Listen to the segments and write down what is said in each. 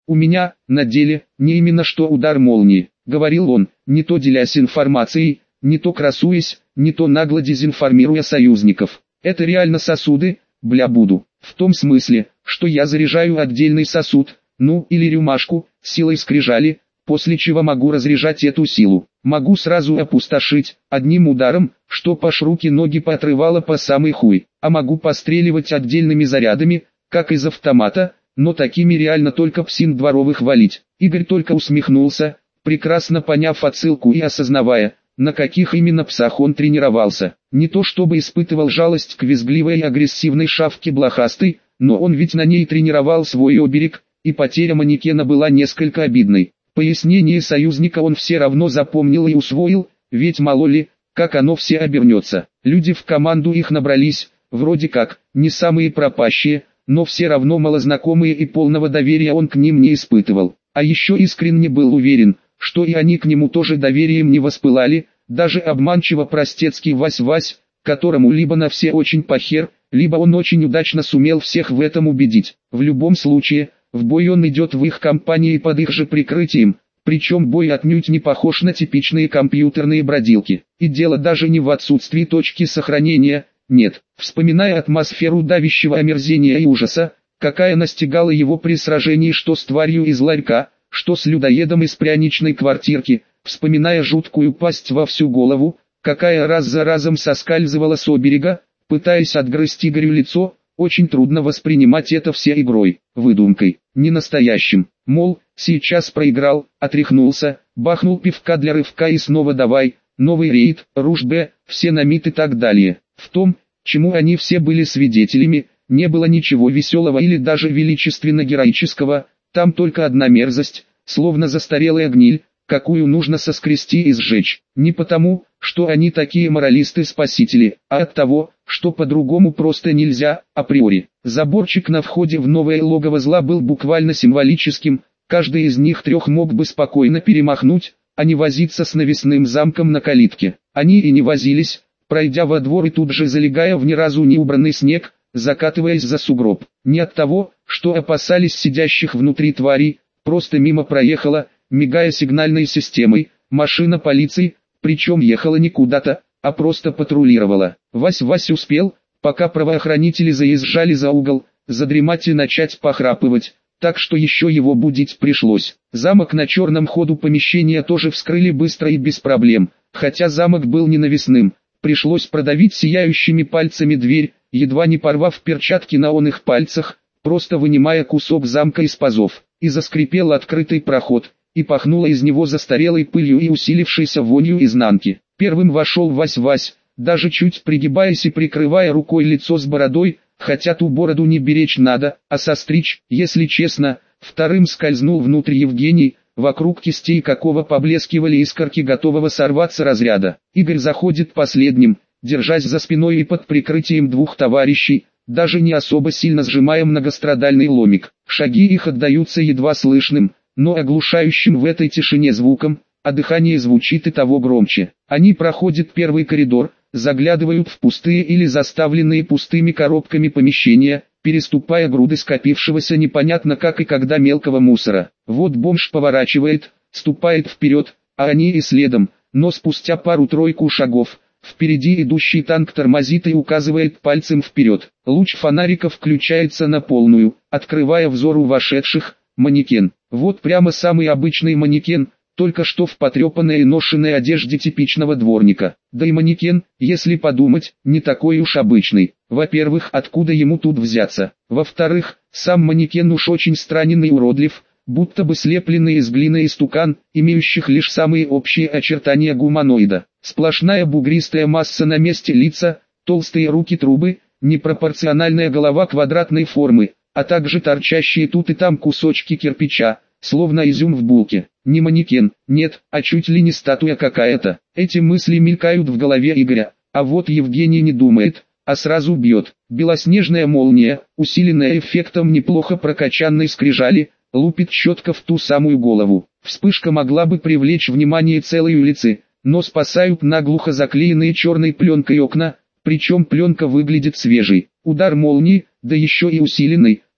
У меня, на деле, не именно что удар молнии, говорил он, не то делясь информацией, не то красуясь, не то нагло дезинформируя союзников. Это реально сосуды, бля буду. В том смысле, что я заряжаю отдельный сосуд, ну или рюмашку, силой скрижали, после чего могу разряжать эту силу. Могу сразу опустошить, одним ударом, чтоб аж руки-ноги поотрывало по самый хуй. А могу постреливать отдельными зарядами, как из автомата, но такими реально только псин дворовых валить. Игорь только усмехнулся, прекрасно поняв отсылку и осознавая, на каких именно псах он тренировался. Не то чтобы испытывал жалость к визгливой и агрессивной шавке блохастой, но он ведь на ней тренировал свой оберег, и потеря манекена была несколько обидной. Пояснение союзника он все равно запомнил и усвоил, ведь мало ли, как оно все обернется. Люди в команду их набрались, вроде как, не самые пропащие, но все равно малознакомые, и полного доверия он к ним не испытывал. А еще искренне был уверен, что и они к нему тоже доверием не воспылали, даже обманчиво простецкий Вась-Вась, которому либо на все очень похер, либо он очень удачно сумел всех в этом убедить. В любом случае, в бой он идет в их компании под их же прикрытием, причем бой отнюдь не похож на типичные компьютерные бродилки. И дело даже не в отсутствии точки сохранения, нет. Вспоминая атмосферу давящего омерзения и ужаса, какая настигала его при сражении что с тварью из ларька, что с людоедом из пряничной квартирки, вспоминая жуткую пасть во всю голову, какая раз за разом соскальзывала с оберега, пытаясь отгрызть Игорю лицо, очень трудно воспринимать это все игрой, выдумкой, не настоящим. Мол, сейчас проиграл, отряхнулся, бахнул пивка для рывка и снова давай, новый рейд, руш Б, все на МИД и так далее. В том, чему они все были свидетелями, не было ничего веселого или даже величественно-героического, там только одна мерзость, словно застарелая гниль, какую нужно соскрести и сжечь. Не потому, что они такие моралисты-спасители, а от того, что по-другому просто нельзя, априори. Заборчик на входе в новое логово зла был буквально символическим, каждый из них трех мог бы спокойно перемахнуть, а не возиться с навесным замком на калитке. Они и не возились, пройдя во двор и тут же залегая в ни разу не убранный снег, закатываясь за сугроб. Не от того, что опасались сидящих внутри тварей, просто мимо проехала, мигая сигнальной системой, машина полиции, причем ехала не куда-то, а просто патрулировала. Вась успел, пока правоохранители заезжали за угол, задремать и начать похрапывать, так что еще его будить пришлось. Замок на черном ходу помещения тоже вскрыли быстро и без проблем, хотя замок был не навесным, пришлось продавить сияющими пальцами дверь, едва не порвав перчатки на оных пальцах, просто вынимая кусок замка из пазов, и заскрипел открытый проход, и пахнуло из него застарелой пылью и усилившейся вонью изнанки. Первым вошел Вась, даже чуть пригибаясь и прикрывая рукой лицо с бородой, хотя ту бороду не беречь надо, а состричь, если честно. Вторым скользнул внутрь Евгений, вокруг кистей какого поблескивали искорки готового сорваться разряда. Игорь заходит последним, держась за спиной и под прикрытием двух товарищей, даже не особо сильно сжимая многострадальный ломик. Шаги их отдаются едва слышным, но оглушающим в этой тишине звуком, а дыхание звучит и того громче. Они проходят первый коридор, заглядывают в пустые или заставленные пустыми коробками помещения, переступая груды скопившегося непонятно как и когда мелкого мусора. Вот бомж поворачивает, ступает вперед, а они и следом, но спустя пару-тройку шагов, впереди идущий танк тормозит и указывает пальцем вперед. Луч фонарика включается на полную, открывая взору вошедших, манекен. Вот прямо самый обычный манекен, только что в потрепанной и ношенной одежде типичного дворника. Да и манекен, если подумать, не такой уж обычный. Во-первых, откуда ему тут взяться? Во-вторых, сам манекен уж очень странен и уродлив, будто бы слепленный из глины истукан, имеющих лишь самые общие очертания гуманоида. Сплошная бугристая масса на месте лица, толстые руки-трубы, непропорциональная голова квадратной формы, а также торчащие тут и там кусочки кирпича, словно изюм в булке. Не манекен, нет, а чуть ли не статуя какая-то. Эти мысли мелькают в голове Игоря, а вот Евгений не думает, а сразу бьет. Белоснежная молния, усиленная эффектом неплохо прокачанной скрижали, лупит четко в ту самую голову. Вспышка могла бы привлечь внимание целой улицы, но спасают наглухо заклеенные черной пленкой окна, причем пленка выглядит свежей. Удар молнии, да еще и усиленный,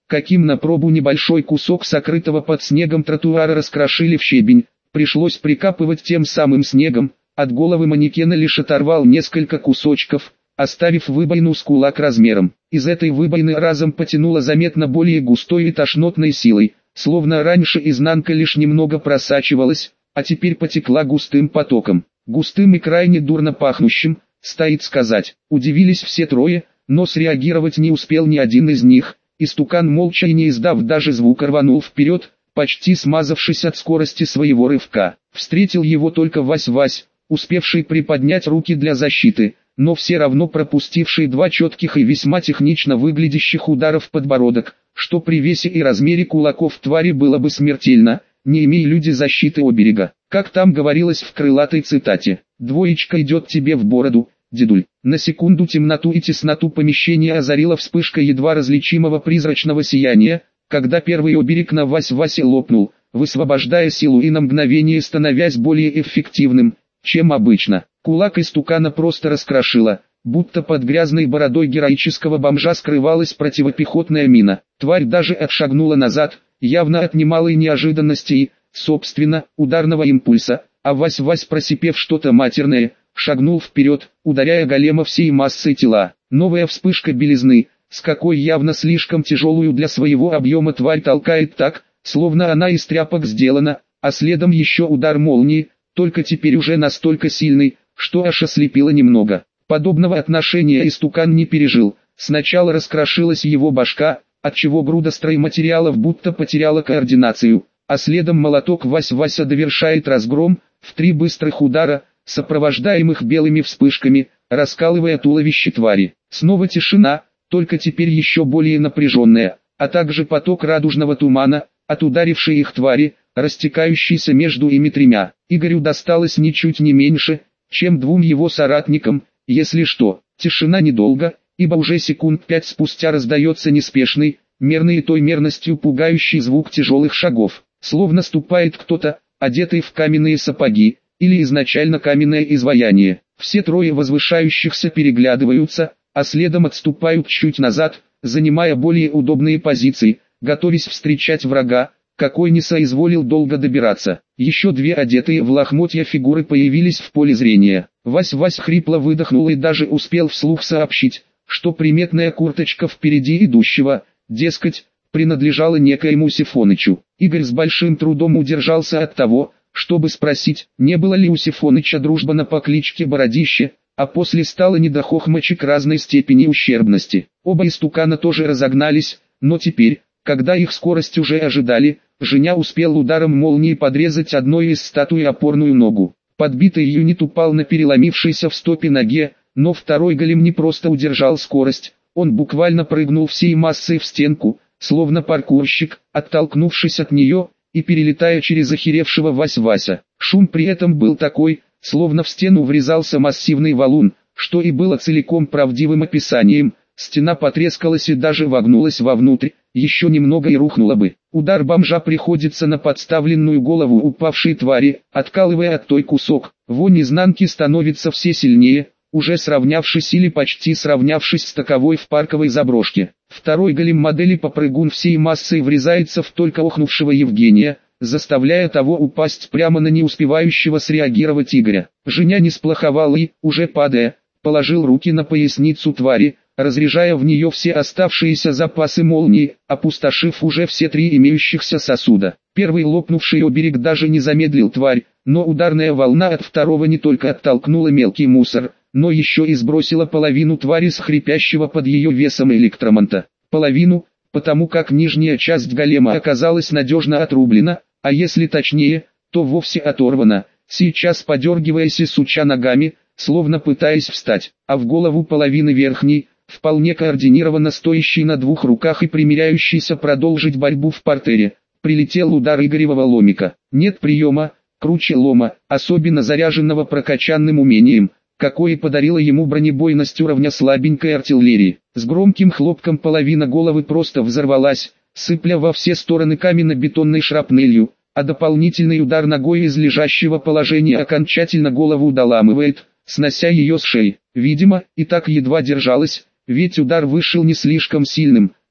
каким на пробу небольшой кусок сокрытого под снегом тротуара раскрошили в щебень, пришлось прикапывать тем самым снегом, от головы манекена лишь оторвал несколько кусочков, оставив выбоину с кулак размером. Из этой выбоины разом потянуло заметно более густой и тошнотной силой, словно раньше изнанка лишь немного просачивалась, а теперь потекла густым потоком. Густым и крайне дурно пахнущим, стоит сказать. Удивились все трое, но среагировать не успел ни один из них. Истукан молча и не издав даже звука рванул вперед, почти смазавшись от скорости своего рывка. Встретил его только Вась-Вась, успевший приподнять руки для защиты, но все равно пропустивший два четких и весьма технично выглядящих удара в подбородок, что при весе и размере кулаков твари было бы смертельно, не имея люди защиты оберега. Как там говорилось в крылатой цитате: «Двоечка идет тебе в бороду, дедуль». На секунду темноту и тесноту помещения озарила вспышка едва различимого призрачного сияния, когда первый оберег на Вась-Васе лопнул, высвобождая силу и на мгновение становясь более эффективным, чем обычно. Кулак истукана просто раскрошило, будто под грязной бородой героического бомжа скрывалась противопехотная мина. Тварь даже отшагнула назад, явно от немалой неожиданности и, собственно, ударного импульса, а Вась-Вась, просипев что-то матерное, шагнул вперед, ударяя голема всей массой тела. Новая вспышка белизны, с какой явно слишком тяжелую для своего объема тварь толкает так, словно она из тряпок сделана, а следом еще удар молнии, только теперь уже настолько сильный, что аж ослепило немного. Подобного отношения истукан не пережил. Сначала раскрошилась его башка, отчего груда стройматериалов будто потеряла координацию, а следом молоток Вась-Вася довершает разгром, в 3 быстрых удара, сопровождаемых белыми вспышками, раскалывая туловище твари. Снова тишина, только теперь еще более напряженная, а также поток радужного тумана, от ударившей их твари, растекающийся между ими 3. Игорю досталось ничуть не меньше, чем 2 его соратникам, если что. Тишина недолго, ибо уже секунд 5 спустя раздается неспешный, мерный и той мерностью пугающий звук тяжелых шагов, словно ступает кто-то, одетый в каменные сапоги, или изначально каменное изваяние. Все трое возвышающихся переглядываются, а следом отступают чуть назад, занимая более удобные позиции, готовясь встречать врага, какой не соизволил долго добираться. Еще 2 одетые в лохмотья фигуры появились в поле зрения. Вась-Вась хрипло выдохнул и даже успел вслух сообщить, что приметная курточка впереди идущего, дескать, принадлежала некоему Сифонычу. Игорь с большим трудом удержался от того, чтобы спросить, не было ли у Сифоныча дружбана по кличке Бородище, а после стало не до хохмочек разной степени ущербности. Оба истукана тоже разогнались, но теперь, когда их скорость уже ожидали, Женя успел ударом молнии подрезать одной из статуй опорную ногу. Подбитый юнит упал на переломившейся в стопе ноге, но второй голем не просто удержал скорость, он буквально прыгнул всей массой в стенку, словно паркурщик, оттолкнувшись от нее и перелетая через охеревшего Вась-Вася. Шум при этом был такой, словно в стену врезался массивный валун, что и было целиком правдивым описанием. Стена потрескалась и даже вогнулась вовнутрь, еще немного и рухнула бы. Удар бомжа приходится на подставленную голову упавшей твари, откалывая от той кусок. Вонь изнанки становится все сильнее, уже сравнявшись или почти сравнявшись с таковой в парковой заброшке. Второй голем модели попрыгун всей массой врезается в только охнувшего Евгения, заставляя того упасть прямо на не успевающего среагировать Игоря. Женя не сплоховал и, уже падая, положил руки на поясницу твари, разряжая в нее все оставшиеся запасы молнии, опустошив уже все 3 имеющихся сосуда. Первый лопнувший оберег даже не замедлил тварь, но ударная волна от второго не только оттолкнула мелкий мусор, но еще и сбросила половину твари с хрипящего под ее весом электроманта. Половину, потому как нижняя часть голема оказалась надежно отрублена, а если точнее, то вовсе оторвана, сейчас подергиваясь и суча ногами, словно пытаясь встать, а в голову половины верхней, вполне координированно стоящий на 2 руках и примиряющийся продолжить борьбу в партере, прилетел удар Игоревого ломика. Нет приема, круче лома, особенно заряженного прокачанным умением, какое подарила ему бронебойность уровня слабенькой артиллерии. С громким хлопком половина головы просто взорвалась, сыпля во все стороны каменно-бетонной шрапнелью, а дополнительный удар ногой из лежащего положения окончательно голову доламывает, снося ее с шеи. Видимо, и так едва держалась, ведь удар вышел не слишком сильным,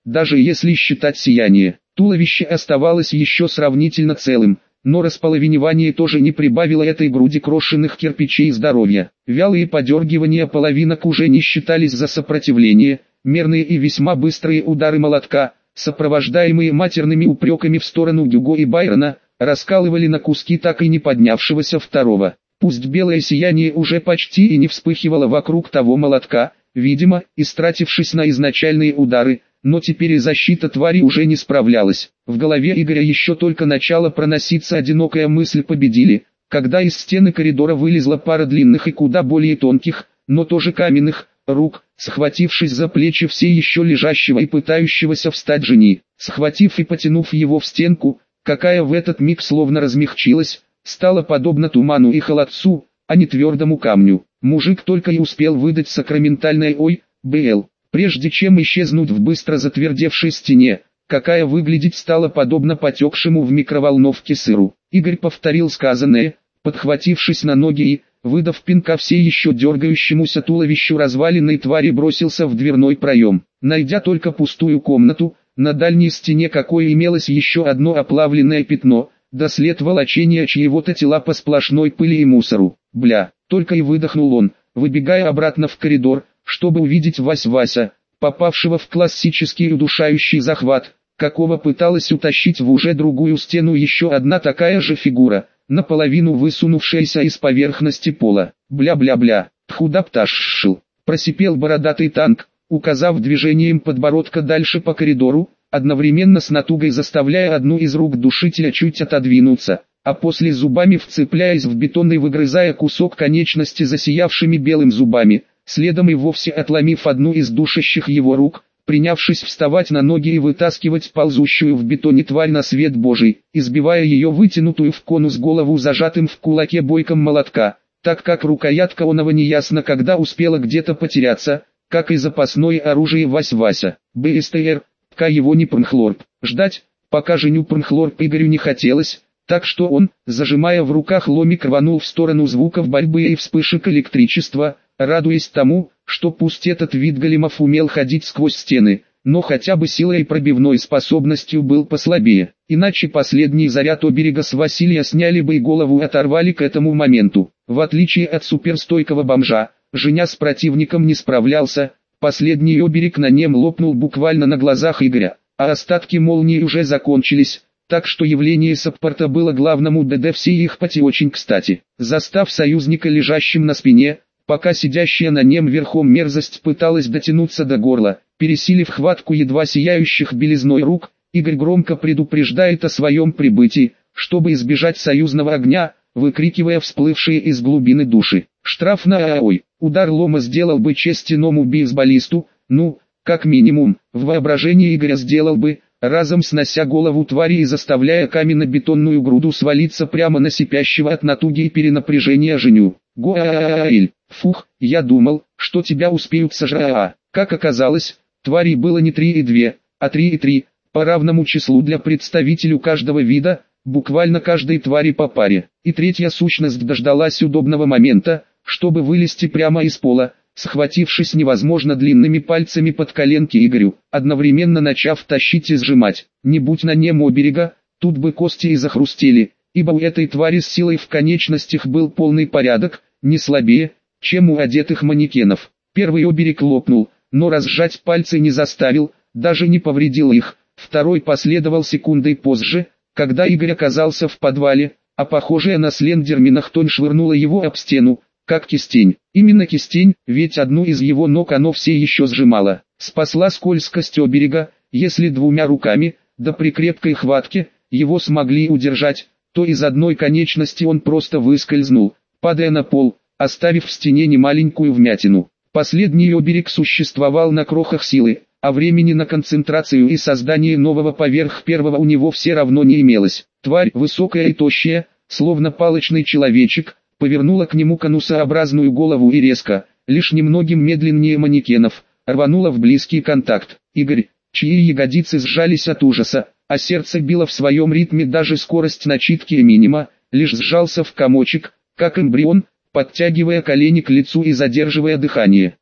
даже если считать сияние. Туловище оставалось еще сравнительно целым, но располовинивание тоже не прибавило этой груди крошенных кирпичей здоровья. Вялые подергивания половинок уже не считались за сопротивление, мерные и весьма быстрые удары молотка, сопровождаемые матерными упреками в сторону Гюго и Байрона, раскалывали на куски так и не поднявшегося второго. Пусть белое сияние уже почти и не вспыхивало вокруг того молотка, видимо, истратившись на изначальные удары, но теперь и защита твари уже не справлялась. В голове Игоря еще только начала проноситься одинокая мысль «победили», когда из стены коридора вылезла пара длинных и куда более тонких, но тоже каменных, рук, схватившись за плечи все еще лежащего и пытающегося встать жени, схватив и потянув его в стенку, какая в этот миг словно размягчилась, стала подобна туману и холодцу, а не твердому камню. Мужик только и успел выдать сакраментальное «Ой, БЛ», прежде чем исчезнуть в быстро затвердевшей стене, какая выглядеть стала подобно потекшему в микроволновке сыру. Игорь повторил сказанное, подхватившись на ноги и, выдав пинка все еще дергающемуся туловищу разваленной твари, бросился в дверной проем. Найдя только пустую комнату, на дальней стене какой имелось еще одно оплавленное пятно, да след волочения чьего-то тела по сплошной пыли и мусору. Бля, только и выдохнул он, выбегая обратно в коридор, чтобы увидеть Вася, попавшего в классический удушающий захват, какого пыталась утащить в уже другую стену еще одна такая же фигура, наполовину высунувшаяся из поверхности пола. Бля-бля-бля, тхуда-пташшил, просипел бородатый танк, указав движением подбородка дальше по коридору, одновременно с натугой заставляя одну из рук душителя чуть отодвинуться, а после зубами вцепляясь в бетон и выгрызая кусок конечности засиявшими белым зубами, следом и вовсе отломив одну из душащих его рук, принявшись вставать на ноги и вытаскивать ползущую в бетоне тварь на свет Божий, избивая ее вытянутую в конус голову зажатым в кулаке бойком молотка, так как рукоятка оного неясно когда успела где-то потеряться, как и запасное оружие Вася. БСТР, пока его не Прнхлорп. Ждать, пока женю Прнхлорп Игорю не хотелось, так что он, зажимая в руках ломик, рванул в сторону звуков борьбы и вспышек электричества, радуясь тому, что пусть этот вид големов умел ходить сквозь стены, но хотя бы силой и пробивной способностью был послабее, иначе последний заряд оберега с Василия сняли бы и голову оторвали к этому моменту. В отличие от суперстойкого бомжа, Женя с противником не справлялся, последний оберег на нем лопнул буквально на глазах Игоря, а остатки молнии уже закончились, так что явление саппорта было главному ДД всей их пати очень кстати. Застав союзника лежащим на спине, пока сидящая на нем верхом мерзость пыталась дотянуться до горла, пересилив хватку едва сияющих белизной рук, Игорь громко предупреждает о своем прибытии, чтобы избежать союзного огня, выкрикивая всплывшие из глубины души. Штраф на АОЙ. Удар лома сделал бы честь иному бейсболисту, ну, как минимум, в воображении Игоря сделал бы, разом снося голову твари и заставляя каменно-бетонную груду свалиться прямо на сипящего от натуги и перенапряжения Женю. Гоаэль, фух, я думал, что тебя успеют сожрать. Как оказалось, тварей было не 3 и 2, а 3 и 3, по равному числу для представителю каждого вида, буквально каждой твари по паре. И третья сущность дождалась удобного момента, чтобы вылезти прямо из пола, схватившись невозможно длинными пальцами под коленки Игорю, одновременно начав тащить и сжимать. Не будь на нем оберега, тут бы кости и захрустели, ибо у этой твари с силой в конечностях был полный порядок, не слабее, чем у одетых манекенов. Первый оберег лопнул, но разжать пальцы не заставил, даже не повредил их. Второй последовал секундой позже, когда Игорь оказался в подвале, а похожая на слендермина хтонь швырнула его об стену, как кистень. Именно кистень, ведь одну из его ног оно все еще сжимало. Спасла скользкость оберега, если двумя руками, да при крепкой хватке, его смогли удержать, то из одной конечности он просто выскользнул, падая на пол, оставив в стене немаленькую вмятину. Последний оберег существовал на крохах силы, а времени на концентрацию и создание нового поверх первого у него все равно не имелось. Тварь, высокая и тощая, словно палочный человечек, повернула к нему конусообразную голову и резко, лишь немногим медленнее манекенов, рванула в близкий контакт. Игорь, чьи ягодицы сжались от ужаса, а сердце било в своем ритме даже скорость начитки минима, лишь сжался в комочек, как эмбрион, подтягивая колени к лицу и задерживая дыхание.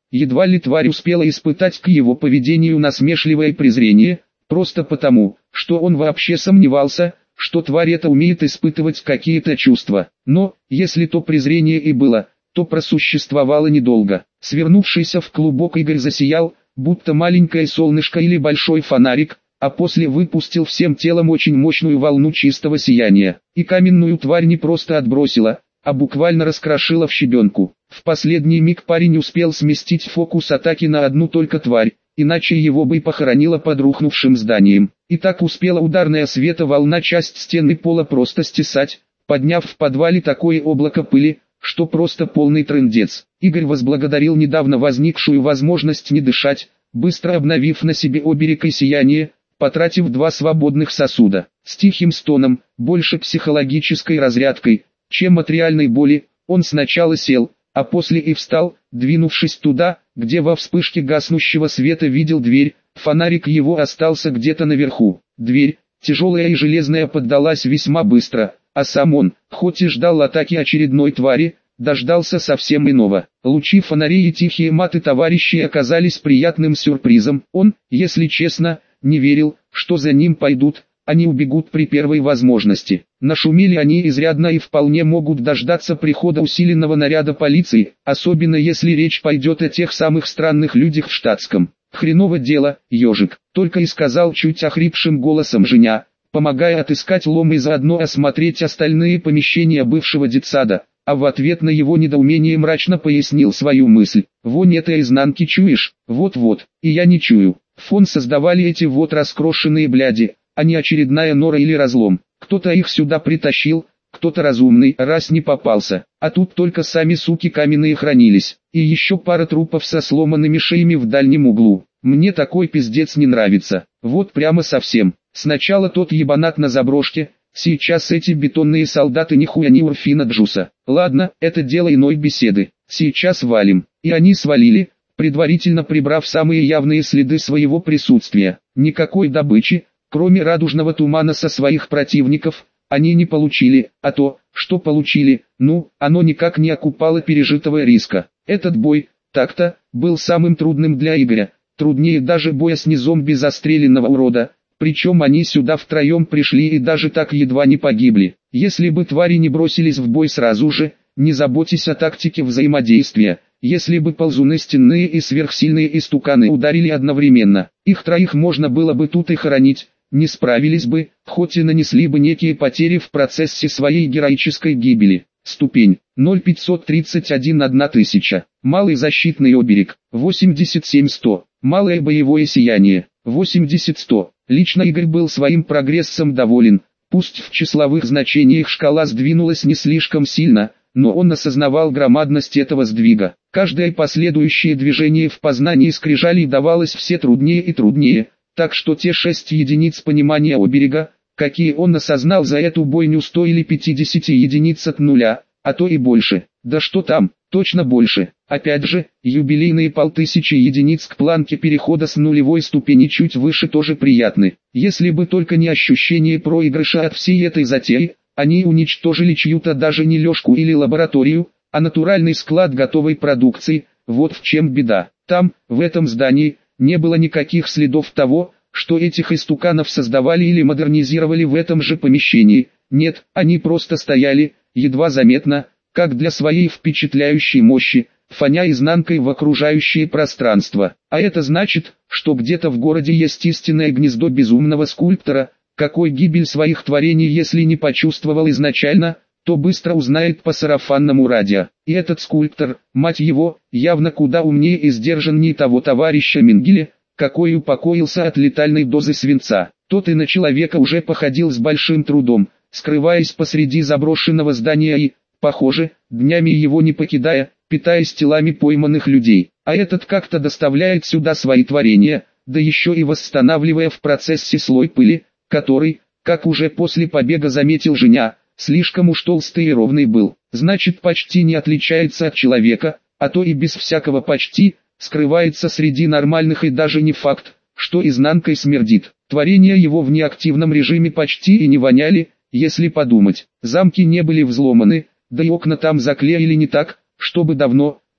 Едва ли тварь успела испытать к его поведению насмешливое презрение, просто потому, что он вообще сомневался, что тварь эта умеет испытывать какие-то чувства. Но, если то презрение и было, то просуществовало недолго. Свернувшийся в клубок Игорь засиял, будто маленькое солнышко или большой фонарик, а после выпустил всем телом очень мощную волну чистого сияния. И каменную тварь не просто отбросила, а буквально раскрошила в щебенку. В последний миг парень успел сместить фокус атаки на одну только тварь, иначе его бы и похоронило под рухнувшим зданием. И так успела ударная световолна часть стены пола просто стесать, подняв в подвале такое облако пыли, что просто полный трындец. Игорь возблагодарил недавно возникшую возможность не дышать, быстро обновив на себе оберег и сияние, потратив 2 свободных сосуда. С тихим стоном, больше психологической разрядкой, чем от реальной боли, он сначала сел, а после и встал, двинувшись туда, где во вспышке гаснущего света видел дверь. Фонарик его остался где-то наверху. Дверь, тяжелая и железная, поддалась весьма быстро, а сам он, хоть и ждал атаки очередной твари, дождался совсем иного. Лучи фонарей и тихие маты товарищей оказались приятным сюрпризом. Он, если честно, не верил, что за ним пойдут, они убегут при первой возможности. Нашумели они изрядно и вполне могут дождаться прихода усиленного наряда полиции, особенно если речь пойдет о тех самых странных людях в штатском. «Хреново дело, ежик», — только и сказал чуть охрипшим голосом Женя, помогая отыскать лом и заодно осмотреть остальные помещения бывшего детсада, а в ответ на его недоумение мрачно пояснил свою мысль. «Вонь этой изнанки чуешь? Вот-вот, и я не чую. Фон создавали эти вот раскрошенные бляди, а не очередная нора или разлом. Кто-то их сюда притащил, кто-то разумный, раз не попался, а тут только сами суки каменные хранились, и еще пара трупов со сломанными шеями в дальнем углу. Мне такой пиздец не нравится, вот прямо совсем. Сначала тот ебанат на заброшке, сейчас эти бетонные солдаты нихуя не Урфина Джуса. Ладно, это дело иной беседы, сейчас валим». И они свалили, предварительно прибрав самые явные следы своего присутствия. Никакой добычи, кроме радужного тумана со своих противников, они не получили, а то, что получили, оно никак не окупало пережитого риска. Этот бой, так-то, был самым трудным для Игоря, труднее даже боя с незомби застреленного урода, причем они сюда втроем пришли и даже так едва не погибли. Если бы твари не бросились в бой сразу же, не заботясь о тактике взаимодействия, если бы ползуны стенные и сверхсильные истуканы ударили одновременно, их троих можно было бы тут и хоронить, не справились бы, хоть и нанесли бы некие потери в процессе своей героической гибели. Ступень 0531 1000. Малый защитный оберег 87-100. Малое боевое сияние 80-100. Лично Игорь был своим прогрессом доволен, пусть в числовых значениях шкала сдвинулась не слишком сильно, но он осознавал громадность этого сдвига. Каждое последующее движение в познании скрижалей давалось все труднее и труднее, так что те 6 единиц понимания оберега, какие он осознал за эту бойню, стоили 50 единиц от нуля, а то и больше. Да что там, точно больше. Опять же, юбилейные 5000 единиц к планке перехода с нулевой ступени чуть выше тоже приятны. Если бы только не ощущение проигрыша от всей этой затеи, они уничтожили чью-то даже не лёжку или лабораторию, а натуральный склад готовой продукции. Вот в чем беда. Там, в этом здании, не было никаких следов того, что этих истуканов создавали или модернизировали в этом же помещении. Нет, они просто стояли, едва заметно, как для своей впечатляющей мощи, фоня изнанкой в окружающее пространство. А это значит, что где-то в городе есть истинное гнездо безумного скульптора, какой гибель своих творений если не почувствовал изначально, то быстро узнает по сарафанному радио. И этот скульптор, мать его, явно куда умнее и сдержаннее того товарища Менгеле, какой упокоился от летальной дозы свинца. Тот и на человека уже походил с большим трудом, скрываясь посреди заброшенного здания и, похоже, днями его не покидая, питаясь телами пойманных людей. А этот как-то доставляет сюда свои творения, да еще и восстанавливая в процессе слой пыли, который, как уже после побега заметил Женя, слишком уж толстый и ровный был. Значит, почти не отличается от человека, а то и без всякого почти, скрывается среди нормальных, и даже не факт, что изнанкой смердит. Творения его в неактивном режиме почти и не воняли, если подумать. Замки не были взломаны, да и окна там заклеили не так, чтобы давно,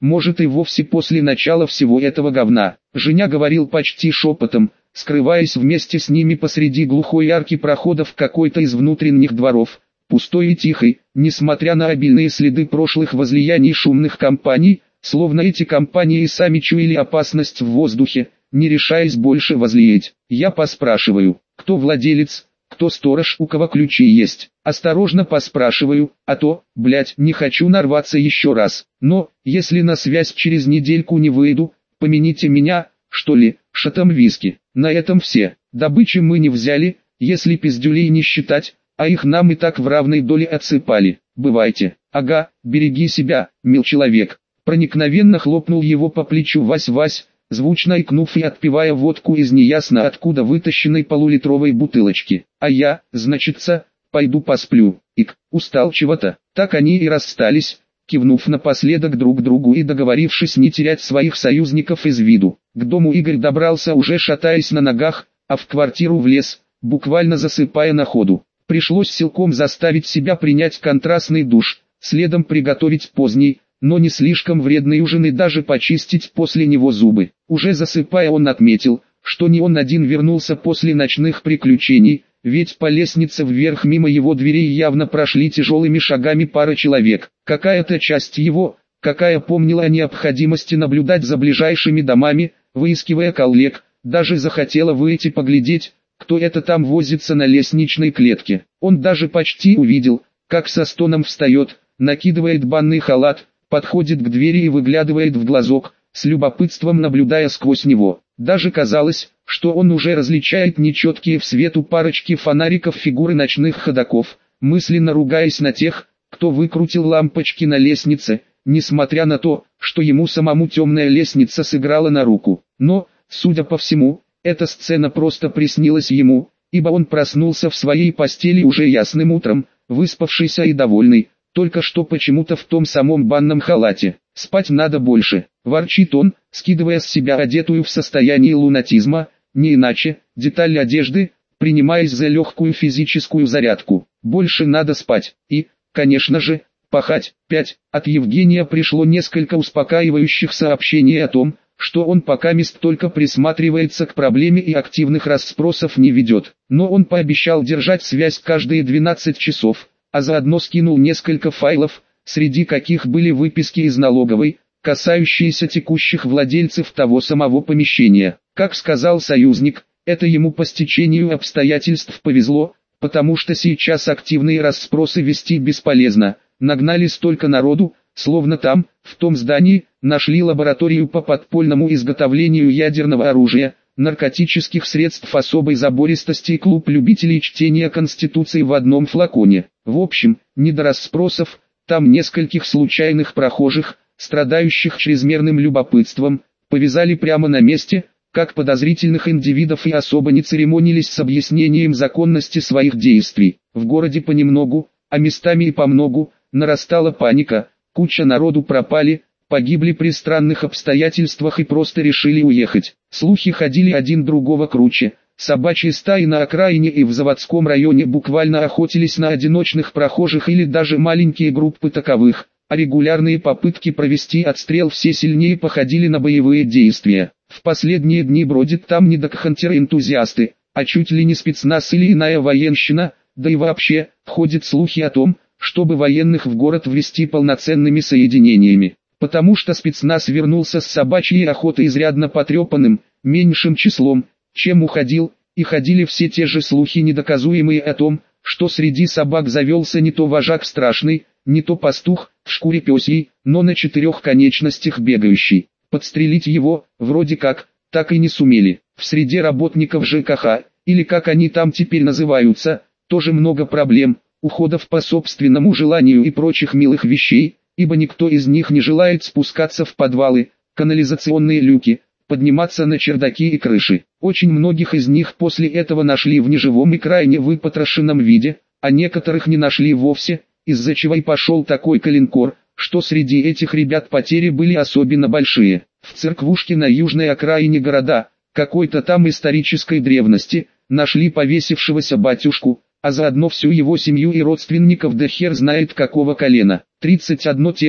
может и вовсе после начала всего этого говна. Женя говорил почти шепотом, скрываясь вместе с ними посреди глухой арки прохода в какой-то из внутренних дворов, пустой и тихой, несмотря на обильные следы прошлых возлияний шумных компаний, словно эти компании сами чуяли опасность в воздухе, не решаясь больше возлиять. Я поспрашиваю, кто владелец, кто сторож, у кого ключи есть. Осторожно поспрашиваю, а то, блять, не хочу нарваться еще раз. Но, если на связь через недельку не выйду, помяните меня, что ли, шатом виски. На этом все. Добычи мы не взяли, если пиздюлей не считать, а их нам и так в равной доле отсыпали. Бывайте. Ага, береги себя, мил человек. Проникновенно хлопнул его по плечу Вась-Вась, звучно икнув и отпивая водку из неясно откуда вытащенной полулитровой бутылочки. А я, значится, пойду посплю. Устал чего-то. Так они и расстались, кивнув напоследок друг другу и договорившись не терять своих союзников из виду. К дому Игорь добрался уже шатаясь на ногах, а в квартиру влез, буквально засыпая на ходу. Пришлось силком заставить себя принять контрастный душ, следом приготовить поздний, но не слишком вредный ужин и даже почистить после него зубы. Уже засыпая он отметил, что не он один вернулся после ночных приключений, ведь по лестнице вверх мимо его дверей явно прошли тяжелыми шагами пара человек. Какая-то часть его, какая помнила о необходимости наблюдать за ближайшими домами, выискивая коллег, даже захотела выйти поглядеть, кто это там возится на лестничной клетке. Он даже почти увидел, как со стоном встает, накидывает банный халат, подходит к двери и выглядывает в глазок, с любопытством наблюдая сквозь него. Даже казалось, что он уже различает нечеткие в свету парочки фонариков фигуры ночных ходоков, мысленно ругаясь на тех, кто выкрутил лампочки на лестнице, несмотря на то, что ему самому темная лестница сыграла на руку. Но, судя по всему, эта сцена просто приснилась ему, ибо он проснулся в своей постели уже ясным утром, выспавшийся и довольный, только что почему-то в том самом банном халате. «Спать надо больше», – ворчит он, скидывая с себя одетую в состоянии лунатизма, не иначе, деталь одежды, принимаясь за легкую физическую зарядку. «Больше надо спать и, конечно же, пахать». 5. От Евгения пришло несколько успокаивающих сообщений о том, что он покамест только присматривается к проблеме и активных расспросов не ведет. Но он пообещал держать связь каждые 12 часов, а заодно скинул несколько файлов, среди каких были выписки из налоговой, касающиеся текущих владельцев того самого помещения. Как сказал союзник, это ему по стечению обстоятельств повезло, потому что сейчас активные расспросы вести бесполезно. Нагнали столько народу, словно там, в том здании, нашли лабораторию по подпольному изготовлению ядерного оружия, наркотических средств особой забористости и клуб любителей чтения Конституции в одном флаконе. В общем, не до расспросов, там нескольких случайных прохожих, страдающих чрезмерным любопытством, повязали прямо на месте, как подозрительных индивидов и особо не церемонились с объяснением законности своих действий. В городе понемногу, а местами и помногу, нарастала паника, куча народу пропали, погибли при странных обстоятельствах и просто решили уехать. Слухи ходили один другого круче. Собачьи стаи на окраине и в заводском районе буквально охотились на одиночных прохожих или даже маленькие группы таковых, а регулярные попытки провести отстрел все сильнее походили на боевые действия. В последние дни бродят там не докхантеры-энтузиасты, а чуть ли не спецназ или иная военщина, да и вообще, ходят слухи о том, чтобы военных в город ввести полноценными соединениями. Потому что спецназ вернулся с собачьей охоты изрядно потрепанным, меньшим числом, чем уходил, и ходили все те же слухи недоказуемые о том, что среди собак завелся не то вожак страшный, не то пастух, в шкуре пёсьей, но на 4 конечностях бегающий. Подстрелить его, вроде как, так и не сумели. В среде работников ЖКХ, или как они там теперь называются, тоже много проблем, уходов по собственному желанию и прочих милых вещей, ибо никто из них не желает спускаться в подвалы, канализационные люки, подниматься на чердаки и крыши. Очень многих из них после этого нашли в неживом и крайне выпотрошенном виде, а некоторых не нашли вовсе, из-за чего и пошел такой калинкор, что среди этих ребят потери были особенно большие. В церквушке на южной окраине города, какой-то там исторической древности, нашли повесившегося батюшку, а заодно всю его семью и родственников да хер знает какого колена. 31 тело,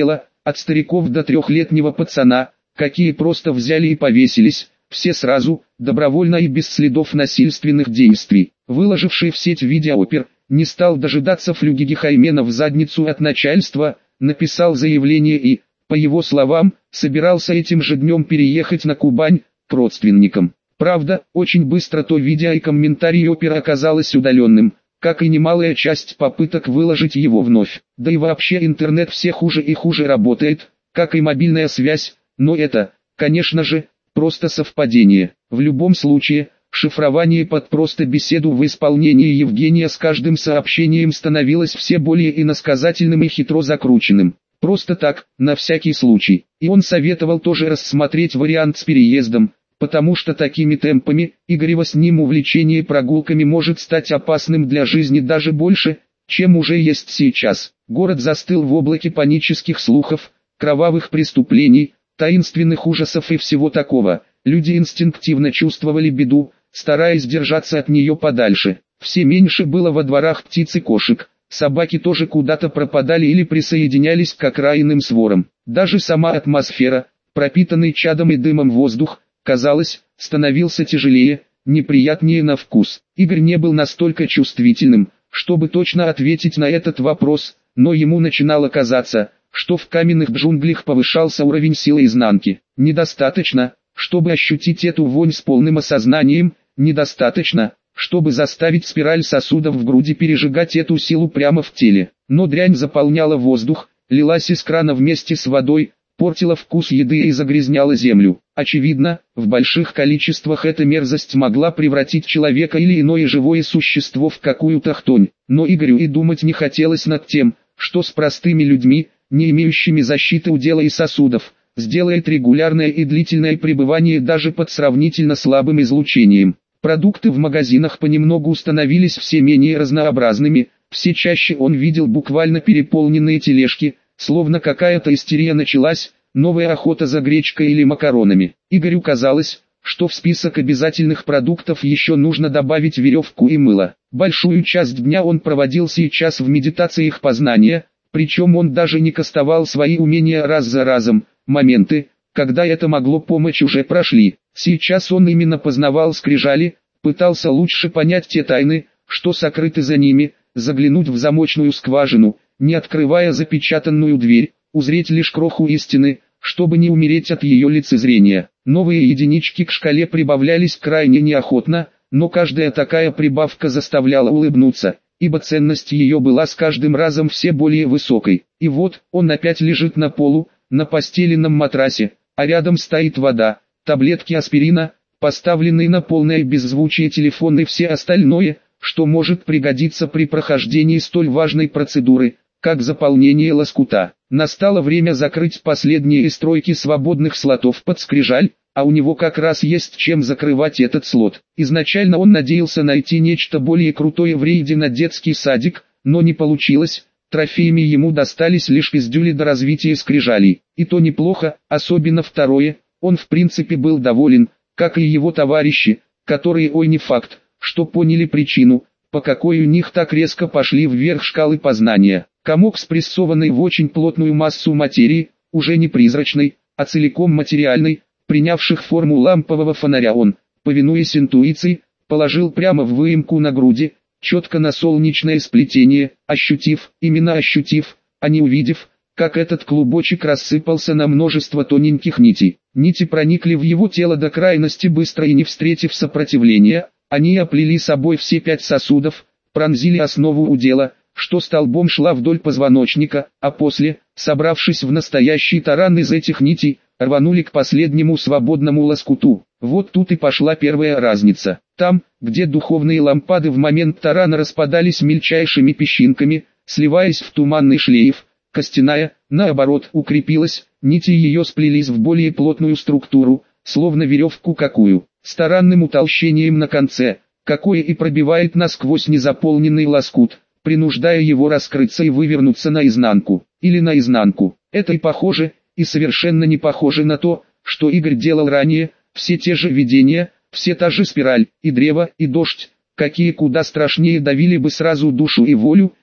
от стариков до трехлетнего пацана, какие просто взяли и повесились, все сразу, добровольно и без следов насильственных действий. Выложивший в сеть видеоопер, не стал дожидаться флюги Гехаймена в задницу от начальства, написал заявление и, по его словам, собирался этим же днем переехать на Кубань, к родственникам. Правда, очень быстро то видео и комментарий опера оказалось удаленным, как и немалая часть попыток выложить его вновь. Да и вообще интернет все хуже и хуже работает, как и мобильная связь, но это, конечно же, просто совпадение. В любом случае, шифрование под просто беседу в исполнении Евгения с каждым сообщением становилось все более иносказательным и хитро закрученным. Просто так, на всякий случай. И он советовал тоже рассмотреть вариант с переездом, потому что такими темпами, Игорева с ним увлечение прогулками может стать опасным для жизни даже больше, чем уже есть сейчас. Город застыл в облаке панических слухов, кровавых преступлений, таинственных ужасов и всего такого. Люди инстинктивно чувствовали беду, стараясь держаться от нее подальше. Все меньше было во дворах птиц и кошек, собаки тоже куда-то пропадали или присоединялись к окраинным сворам. Даже сама атмосфера, пропитанный чадом и дымом воздух, казалось, становился тяжелее, неприятнее на вкус. Игорь не был настолько чувствительным, чтобы точно ответить на этот вопрос, но ему начинало казаться, что в каменных джунглях повышался уровень силы изнанки. Недостаточно, чтобы ощутить эту вонь с полным осознанием, недостаточно, чтобы заставить спираль сосудов в груди пережигать эту силу прямо в теле. Но дрянь заполняла воздух, лилась из крана вместе с водой, портила вкус еды и загрязняла землю. Очевидно, в больших количествах эта мерзость могла превратить человека или иное живое существо в какую-то хтонь. Но Игорю и думать не хотелось над тем, что с простыми людьми, не имеющими защиты у тела и сосудов, сделает регулярное и длительное пребывание даже под сравнительно слабым излучением. Продукты в магазинах понемногу становились все менее разнообразными, все чаще он видел буквально переполненные тележки, словно какая-то истерия началась, новая охота за гречкой или макаронами. Игорю казалось, что в список обязательных продуктов еще нужно добавить веревку и мыло. Большую часть дня он проводил сейчас в медитациях познания, причем он даже не кастовал свои умения раз за разом. Моменты, когда это могло помочь, уже прошли. Сейчас он именно познавал скрижали, пытался лучше понять те тайны, что сокрыты за ними, заглянуть в замочную скважину, не открывая запечатанную дверь, узреть лишь кроху истины, чтобы не умереть от ее лицезрения. Новые единички к шкале прибавлялись крайне неохотно, но каждая такая прибавка заставляла улыбнуться, ибо ценность ее была с каждым разом все более высокой. И вот, он опять лежит на полу, на постеленном матрасе, а рядом стоит вода, таблетки аспирина, поставленный на полное беззвучие телефон и все остальное, что может пригодиться при прохождении столь важной процедуры, как заполнение лоскута. Настало время закрыть последние из тройки свободных слотов под скрижаль, а у него как раз есть чем закрывать этот слот. Изначально он надеялся найти нечто более крутое в рейде на детский садик, но не получилось. Трофеями ему достались лишь пиздюли до развития скрижалей. И то неплохо, особенно второе, он в принципе был доволен, как и его товарищи, которые ой не факт, что поняли причину, по какой у них так резко пошли вверх шкалы познания. Комок, спрессованный в очень плотную массу материи, уже не призрачной, а целиком материальной, принявших форму лампового фонаря, он, повинуясь интуиции, положил прямо в выемку на груди, четко на солнечное сплетение, ощутив, именно ощутив, а не увидев, как этот клубочек рассыпался на множество тоненьких нитей. Нити проникли в его тело до крайности быстро и не встретив сопротивления, они оплели собой все 5 сосудов, пронзили основу удела, что столбом шла вдоль позвоночника, а после, собравшись в настоящий таран из этих нитей, рванули к последнему свободному лоскуту. Вот тут и пошла первая разница. Там, где духовные лампады в момент тарана распадались мельчайшими песчинками, сливаясь в туманный шлейф, костяная, наоборот, укрепилась, нити ее сплелись в более плотную структуру, словно веревку какую, с таранным утолщением на конце, какое и пробивает насквозь незаполненный лоскут, принуждая его раскрыться и вывернуться наизнанку, или наизнанку. Это и похоже, и совершенно не похоже на то, что Игорь делал ранее, все те же видения, все та же спираль, и древо, и дождь, какие куда страшнее давили бы сразу душу и волю,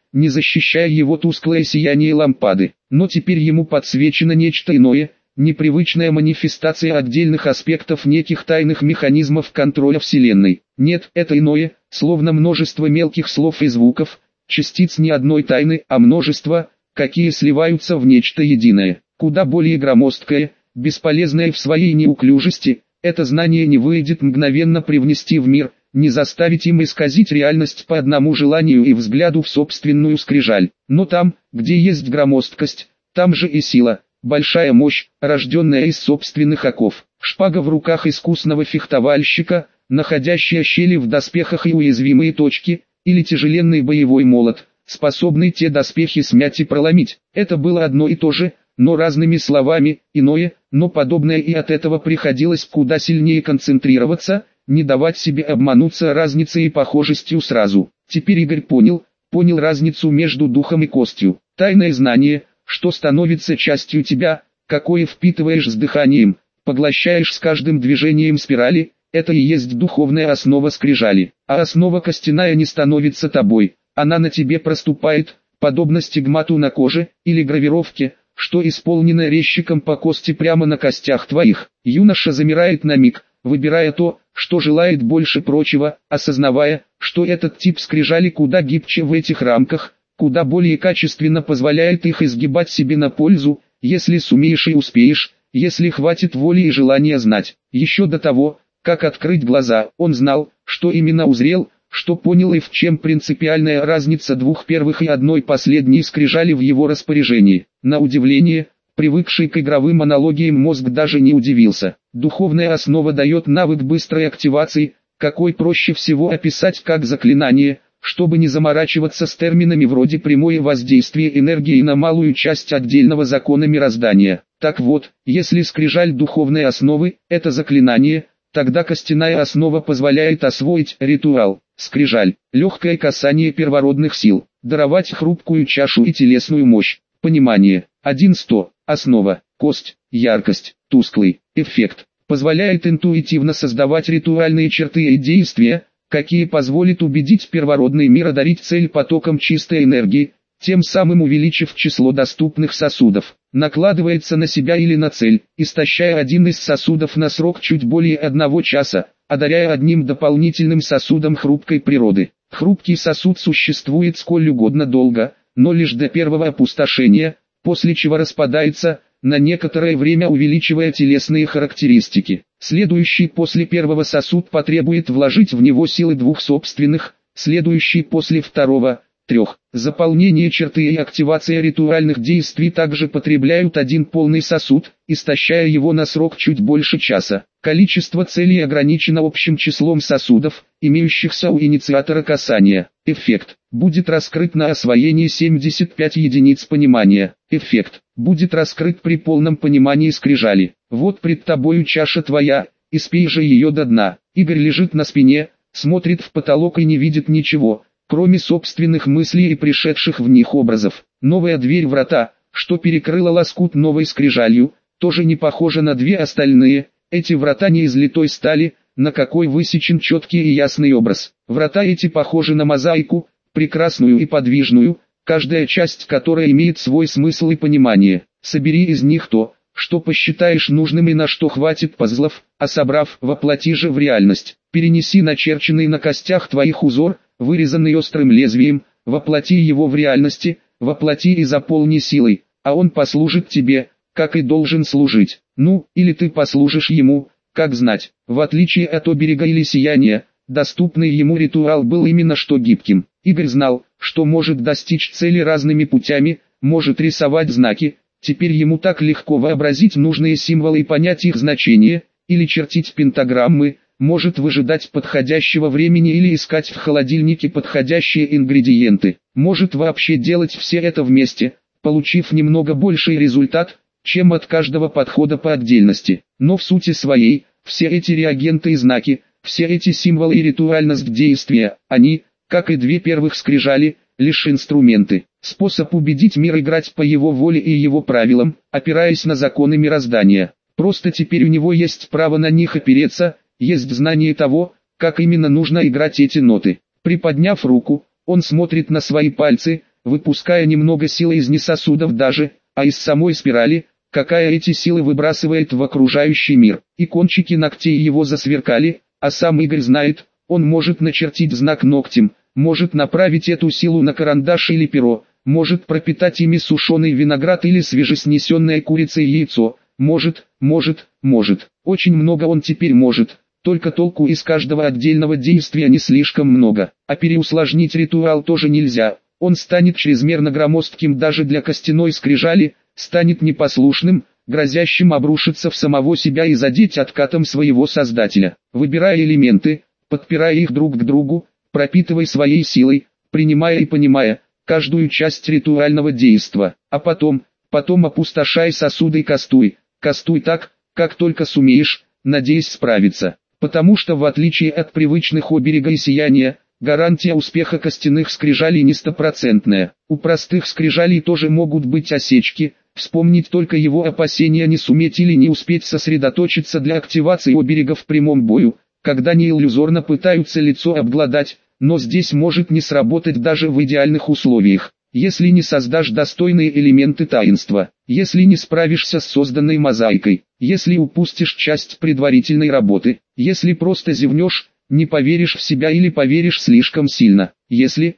не защищая его тусклое сияние лампады. Но теперь ему подсвечено нечто иное, непривычная манифестация отдельных аспектов неких тайных механизмов контроля Вселенной. Нет, это иное, словно множество мелких слов и звуков, частиц не одной тайны, а множество, какие сливаются в нечто единое, куда более громоздкое, бесполезное в своей неуклюжести. Это знание не выйдет мгновенно привнести в мир, не заставить им исказить реальность по одному желанию и взгляду в собственную скрижаль. Но там, где есть громоздкость, там же и сила, большая мощь, рожденная из собственных оков. Шпага в руках искусного фехтовальщика, находящая щели в доспехах и уязвимые точки, или тяжеленный боевой молот, способный те доспехи смять и проломить. Это было одно и то же, но разными словами, иное, но подобное, и от этого приходилось куда сильнее концентрироваться, не давать себе обмануться разницей и похожестью сразу. Теперь Игорь понял разницу между духом и костью. Тайное знание, что становится частью тебя, какое впитываешь с дыханием, поглощаешь с каждым движением спирали, это и есть духовная основа скрижали. А основа костяная не становится тобой, она на тебе проступает, подобно стигмату на коже, или гравировке, что исполнено резчиком по кости прямо на костях твоих. Юноша замирает на миг, выбирая то, что желает больше прочего, осознавая, что этот тип скрижали куда гибче в этих рамках, куда более качественно позволяет их изгибать себе на пользу, если сумеешь и успеешь, если хватит воли и желания знать. Еще до того, как открыть глаза, он знал, что именно узрел, что понял и в чем принципиальная разница двух первых и одной последней скрижали в его распоряжении. На удивление, привыкший к игровым аналогиям мозг даже не удивился. Духовная основа дает навык быстрой активации, какой проще всего описать как заклинание, чтобы не заморачиваться с терминами вроде прямое воздействие энергии на малую часть отдельного закона мироздания. Так вот, если скрижаль духовной основы – это заклинание, тогда костяная основа позволяет освоить ритуал. Скрижаль – легкое касание первородных сил, даровать хрупкую чашу и телесную мощь. Понимание. 1.100. Основа. Кость. Яркость. Тусклый. Эффект. Позволяет интуитивно создавать ритуальные черты и действия, какие позволят убедить первородный мир одарить цель потоком чистой энергии, тем самым увеличив число доступных сосудов. Накладывается на себя или на цель, истощая один из сосудов на срок чуть более 1 часа, одаряя одним дополнительным сосудом хрупкой природы. Хрупкий сосуд существует сколь угодно долго, но лишь до первого опустошения, после чего распадается, на некоторое время увеличивая телесные характеристики. Следующий после первого сосуд потребует вложить в него силы 2 собственных, следующий после второго – 3. Заполнение черты и активация ритуальных действий также потребляют 1 полный сосуд, истощая его на срок чуть больше часа. Количество целей ограничено общим числом сосудов, имеющихся у инициатора касания. Эффект. Будет раскрыт на освоении 75 единиц понимания. Эффект. Будет раскрыт при полном понимании скрижали. Вот пред тобою чаша твоя, испей же ее до дна. Игорь лежит на спине, смотрит в потолок и не видит ничего, кроме собственных мыслей и пришедших в них образов. Новая дверь врата, что перекрыла лоскут новой скрижалью, тоже не похожа на 2 остальные. Эти врата не из литой стали, на какой высечен четкий и ясный образ. Врата эти похожи на мозаику, прекрасную и подвижную, каждая часть которой имеет свой смысл и понимание. Собери из них то, что посчитаешь нужным и на что хватит пазлов, а собрав, воплоти же в реальность. Перенеси начерченный на костях твоих узор, вырезанный острым лезвием, воплоти его в реальности, воплоти и заполни силой, а он послужит тебе, как и должен служить. Ну, или ты послужишь ему, как знать. В отличие от оберега или сияния, доступный ему ритуал был именно что гибким. Игорь знал, что может достичь цели разными путями, может рисовать знаки, теперь ему так легко вообразить нужные символы и понять их значение, или чертить пентаграммы, может выжидать подходящего времени или искать в холодильнике подходящие ингредиенты, может вообще делать все это вместе, получив немного больший результат, чем от каждого подхода по отдельности. Но в сути своей, все эти реагенты и знаки, все эти символы и ритуальность действия, они, как и 2 первых скрижали, лишь инструменты, способ убедить мир играть по его воле и его правилам, опираясь на законы мироздания. Просто теперь у него есть право на них опереться, есть знание того, как именно нужно играть эти ноты. Приподняв руку, он смотрит на свои пальцы, выпуская немного силы из не сосудов даже, а из самой спирали, какая эти силы выбрасывает в окружающий мир. И кончики ногтей его засверкали, а сам Игорь знает, он может начертить знак ногтем, может направить эту силу на карандаш или перо, может пропитать ими сушеный виноград или свежеснесенное курицей яйцо, может. Очень много он теперь может, только толку из каждого отдельного действия не слишком много, а переусложнить ритуал тоже нельзя, он станет чрезмерно громоздким даже для костяной скрижали, станет непослушным, грозящим обрушиться в самого себя и задеть откатом своего создателя. Выбирая элементы, подпирая их друг к другу, пропитывай своей силой, принимая и понимая каждую часть ритуального действа, а потом опустошай сосуды и кастуй так, как только сумеешь, надеясь справиться. Потому что в отличие от привычных оберега и сияния, гарантия успеха костяных скрижалей не стопроцентная. У простых скрижалей тоже могут быть осечки, вспомнить только его опасения не суметь или не успеть сосредоточиться для активации оберега в прямом бою, когда не иллюзорно пытаются лицо обглодать, но здесь может не сработать даже в идеальных условиях. Если не создашь достойные элементы таинства, если не справишься с созданной мозаикой, если упустишь часть предварительной работы, если просто зевнешь, не поверишь в себя или поверишь слишком сильно, если,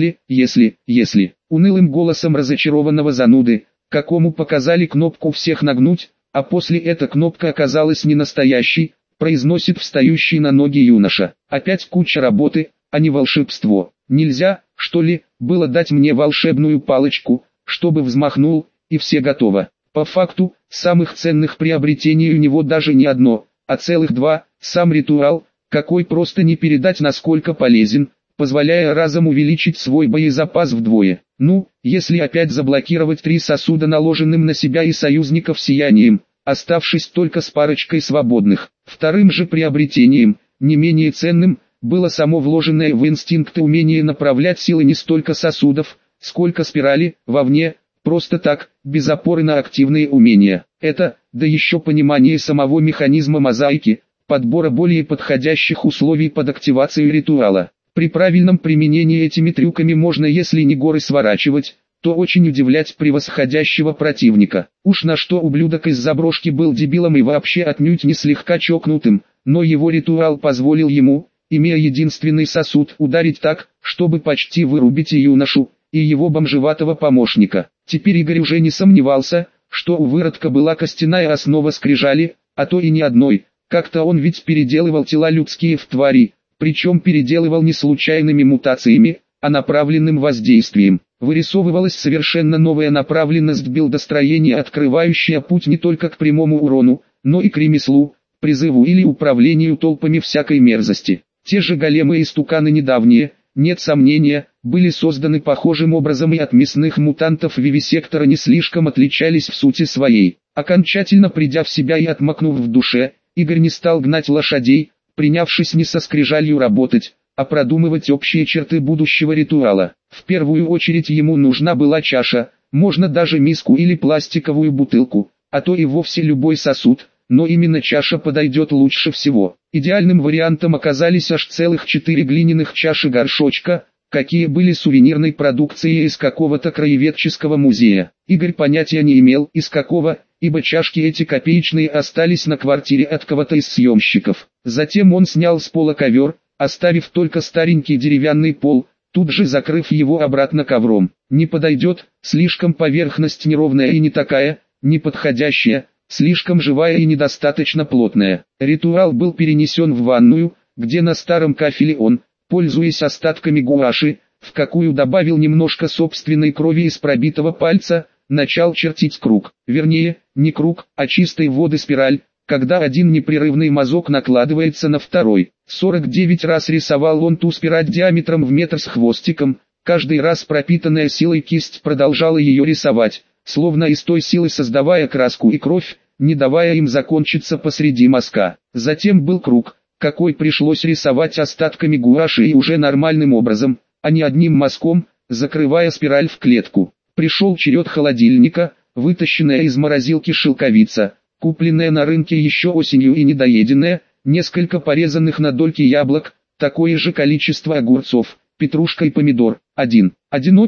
унылым голосом разочарованного зануды, какому показали кнопку всех нагнуть, а после эта кнопка оказалась не настоящей, произносит встающий на ноги юноша. Опять куча работы, а не волшебство. Нельзя, что ли, было дать мне волшебную палочку, чтобы взмахнул, и все готово. По факту, самых ценных приобретений у него даже не одно, а целых два. Сам ритуал, какой просто не передать насколько полезен, позволяя разом увеличить свой боезапас вдвое. Ну, если опять заблокировать 3 сосуда наложенным на себя и союзников сиянием, оставшись только с парочкой свободных. Вторым же приобретением, не менее ценным, было само вложенное в инстинкты умение направлять силы не столько сосудов, сколько спирали, вовне, просто так, без опоры на активные умения. Это, да еще понимание самого механизма мозаики, подбора более подходящих условий под активацию ритуала. При правильном применении этими трюками можно, если не горы сворачивать, то очень удивлять превосходящего противника. Уж на что ублюдок из заброшки был дебилом и вообще отнюдь не слегка чокнутым, но его ритуал позволил ему, имея единственный сосуд, ударить так, чтобы почти вырубить и юношу, и его бомжеватого помощника. Теперь Игорь уже не сомневался, что у выродка была костяная основа скрижали, а то и не одной. Как-то он ведь переделывал тела людские в твари, причем переделывал не случайными мутациями, а направленным воздействием. Вырисовывалась совершенно новая направленность билдостроения, открывающая путь не только к прямому урону, но и к ремеслу, призыву или управлению толпами всякой мерзости. Те же големы и стуканы недавние, нет сомнения, были созданы похожим образом и от мясных мутантов вивисектора не слишком отличались в сути своей. Окончательно придя в себя и отмокнув в душе, Игорь не стал гнать лошадей, принявшись не со скрижалью работать, а продумывать общие черты будущего ритуала. В первую очередь ему нужна была чаша, можно даже миску или пластиковую бутылку, а то и вовсе любой сосуд, но именно чаша подойдет лучше всего. Идеальным вариантом оказались аж целых 4 глиняных чаши-горшочка, какие были сувенирной продукцией из какого-то краеведческого музея. Игорь понятия не имел, из какого, ибо чашки эти копеечные остались на квартире от кого-то из съемщиков. Затем он снял с пола ковер, оставив только старенький деревянный пол, тут же закрыв его обратно ковром. Не подойдет, слишком поверхность неровная и не такая, неподходящая, слишком живая и недостаточно плотная. Ритуал был перенесен в ванную, где на старом кафеле он, пользуясь остатками гуаши, в какую добавил немножко собственной крови из пробитого пальца, начал чертить круг. Вернее, не круг, а чистой воды спираль, когда один непрерывный мазок накладывается на второй. 49 раз рисовал он ту спираль диаметром в метр с хвостиком, каждый раз пропитанная силой кисть продолжала ее рисовать, словно из той силы создавая краску и кровь, не давая им закончиться посреди мазка. Затем был круг, какой пришлось рисовать остатками гуаши и уже нормальным образом, а не одним мазком, закрывая спираль в клетку. Пришел черед холодильника, вытащенная из морозилки шелковица, купленная на рынке еще осенью и недоеденная, несколько порезанных на дольки яблок, такое же количество огурцов, петрушка и помидор. Одинокий,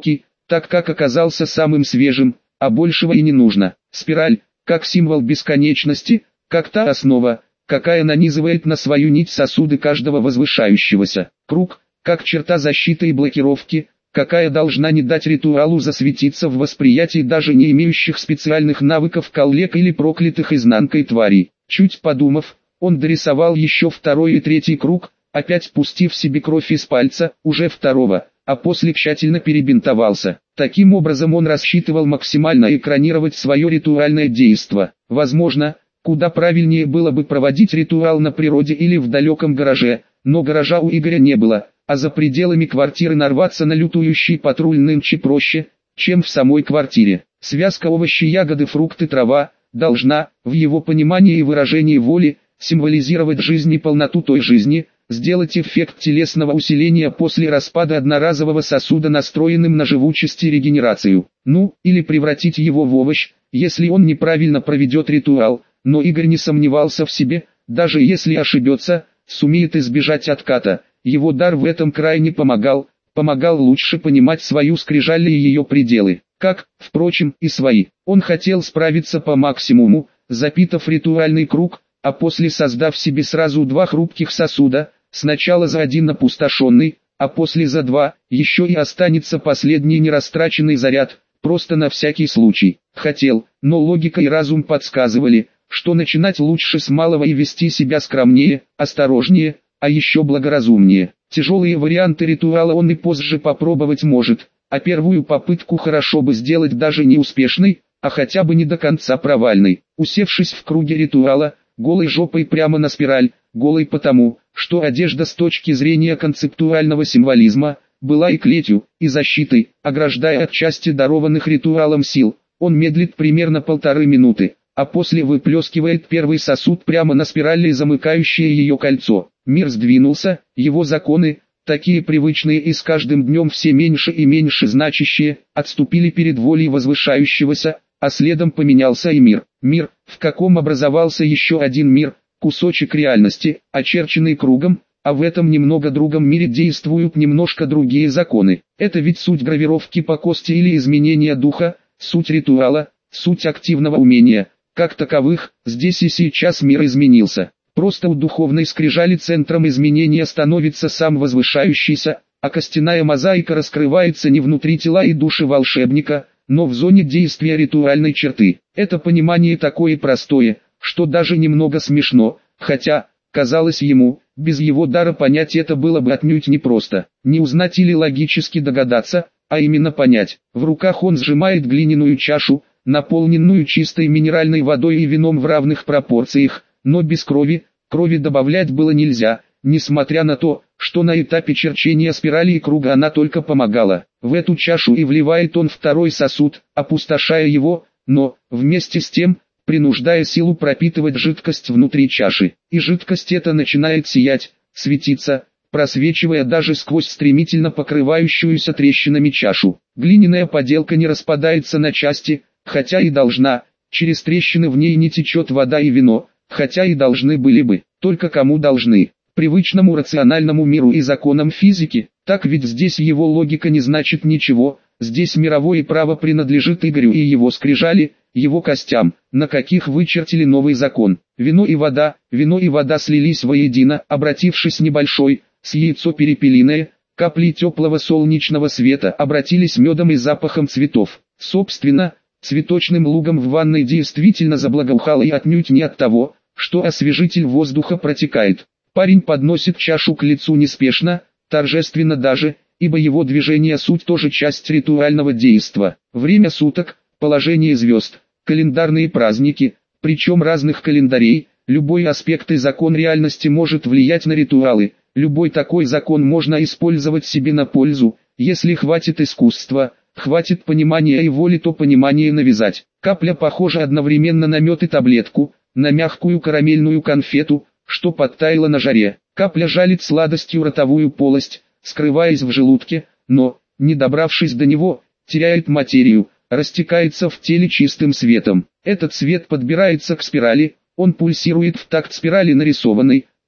так как оказался самым свежим, а большего и не нужно. Спираль, как символ бесконечности, как та основа, какая нанизывает на свою нить сосуды каждого возвышающегося. Круг, как черта защиты и блокировки, какая должна не дать ритуалу засветиться в восприятии даже не имеющих специальных навыков коллег или проклятых изнанкой тварей. Чуть подумав, он дорисовал еще второй и третий круг, опять пустив себе кровь из пальца, уже второго, а после тщательно перебинтовался. Таким образом он рассчитывал максимально экранировать свое ритуальное действо. Возможно, куда правильнее было бы проводить ритуал на природе или в далеком гараже, но гаража у Игоря не было, а за пределами квартиры нарваться на лютующий патруль нынче проще, чем в самой квартире. Связка овощи, ягоды, фрукты, трава должна, в его понимании и выражении воли, символизировать жизнь и полноту той жизни, сделать эффект телесного усиления после распада одноразового сосуда настроенным на живучесть и регенерацию. Ну, или превратить его в овощ, если он неправильно проведет ритуал, но Игорь не сомневался в себе, даже если ошибется, сумеет избежать отката. Его дар в этом крайне помогал лучше понимать свою скрижаль и ее пределы, как, впрочем, и свои. Он хотел справиться по максимуму, запитав ритуальный круг, а после создав себе сразу два хрупких сосуда, сначала за один опустошенный, а после за два, еще и останется последний нерастраченный заряд, просто на всякий случай. Хотел, но логика и разум подсказывали, что начинать лучше с малого и вести себя скромнее, осторожнее, а еще благоразумнее. Тяжелые варианты ритуала он и позже попробовать может, а первую попытку хорошо бы сделать даже не успешной, а хотя бы не до конца провальной. Усевшись в круге ритуала, голой жопой прямо на спираль, голой потому, что одежда с точки зрения концептуального символизма, была и клетью, и защитой, ограждая от части дарованных ритуалом сил, он медлит примерно 1,5 минуты, а после выплескивает первый сосуд прямо на спирали, замыкающее ее кольцо. Мир сдвинулся, его законы, такие привычные и с каждым днем все меньше и меньше значащие, отступили перед волей возвышающегося, а следом поменялся и мир. Мир, в каком образовался еще один мир, кусочек реальности, очерченный кругом, а в этом немного другом мире действуют немножко другие законы. Это ведь суть гравировки по кости или изменения духа, суть ритуала, суть активного умения. Как таковых, здесь и сейчас мир изменился. Просто у духовной скрижали центром изменения становится сам возвышающийся, а костяная мозаика раскрывается не внутри тела и души волшебника, но в зоне действия ритуальной черты. Это понимание такое простое, что даже немного смешно, хотя, казалось ему, без его дара понять это было бы отнюдь непросто. Не узнать или логически догадаться, а именно понять. В руках он сжимает глиняную чашу, наполненную чистой минеральной водой и вином в равных пропорциях, но без крови. Крови добавлять было нельзя, несмотря на то, что на этапе черчения спирали и круга она только помогала. В эту чашу и вливает он второй сосуд, опустошая его, но, вместе с тем, принуждая силу пропитывать жидкость внутри чаши. И жидкость эта начинает сиять, светиться, просвечивая даже сквозь стремительно покрывающуюся трещинами чашу. Глиняная поделка не распадается на части, хотя и должна, через трещины в ней не течет вода и вино, хотя и должны были бы, только кому должны? Привычному рациональному миру и законам физики, так ведь здесь его логика не значит ничего, здесь мировое право принадлежит Игорю и его скрижали, его костям, на каких вычертили новый закон. Вино и вода слились воедино, обратившись небольшой, с яйцо перепелиное, капли теплого солнечного света обратились медом и запахом цветов. Собственно, цветочным лугом в ванной действительно заблагоухало и отнюдь не от того, что освежитель воздуха протекает. Парень подносит чашу к лицу неспешно, торжественно даже, ибо его движение суть тоже часть ритуального действа. Время суток, положение звезд, календарные праздники, причем разных календарей, любой аспект и закон реальности может влиять на ритуалы, любой такой закон можно использовать себе на пользу, если хватит искусства. Хватит понимания и воли, то понимание навязать. Капля похожа одновременно на мед и таблетку, на мягкую карамельную конфету, что подтаяла на жаре. Капля жалит сладостью ротовую полость, скрываясь в желудке, но, не добравшись до него, теряет материю, растекается в теле чистым светом. Этот свет подбирается к спирали, он пульсирует в такт спирали нарисованной,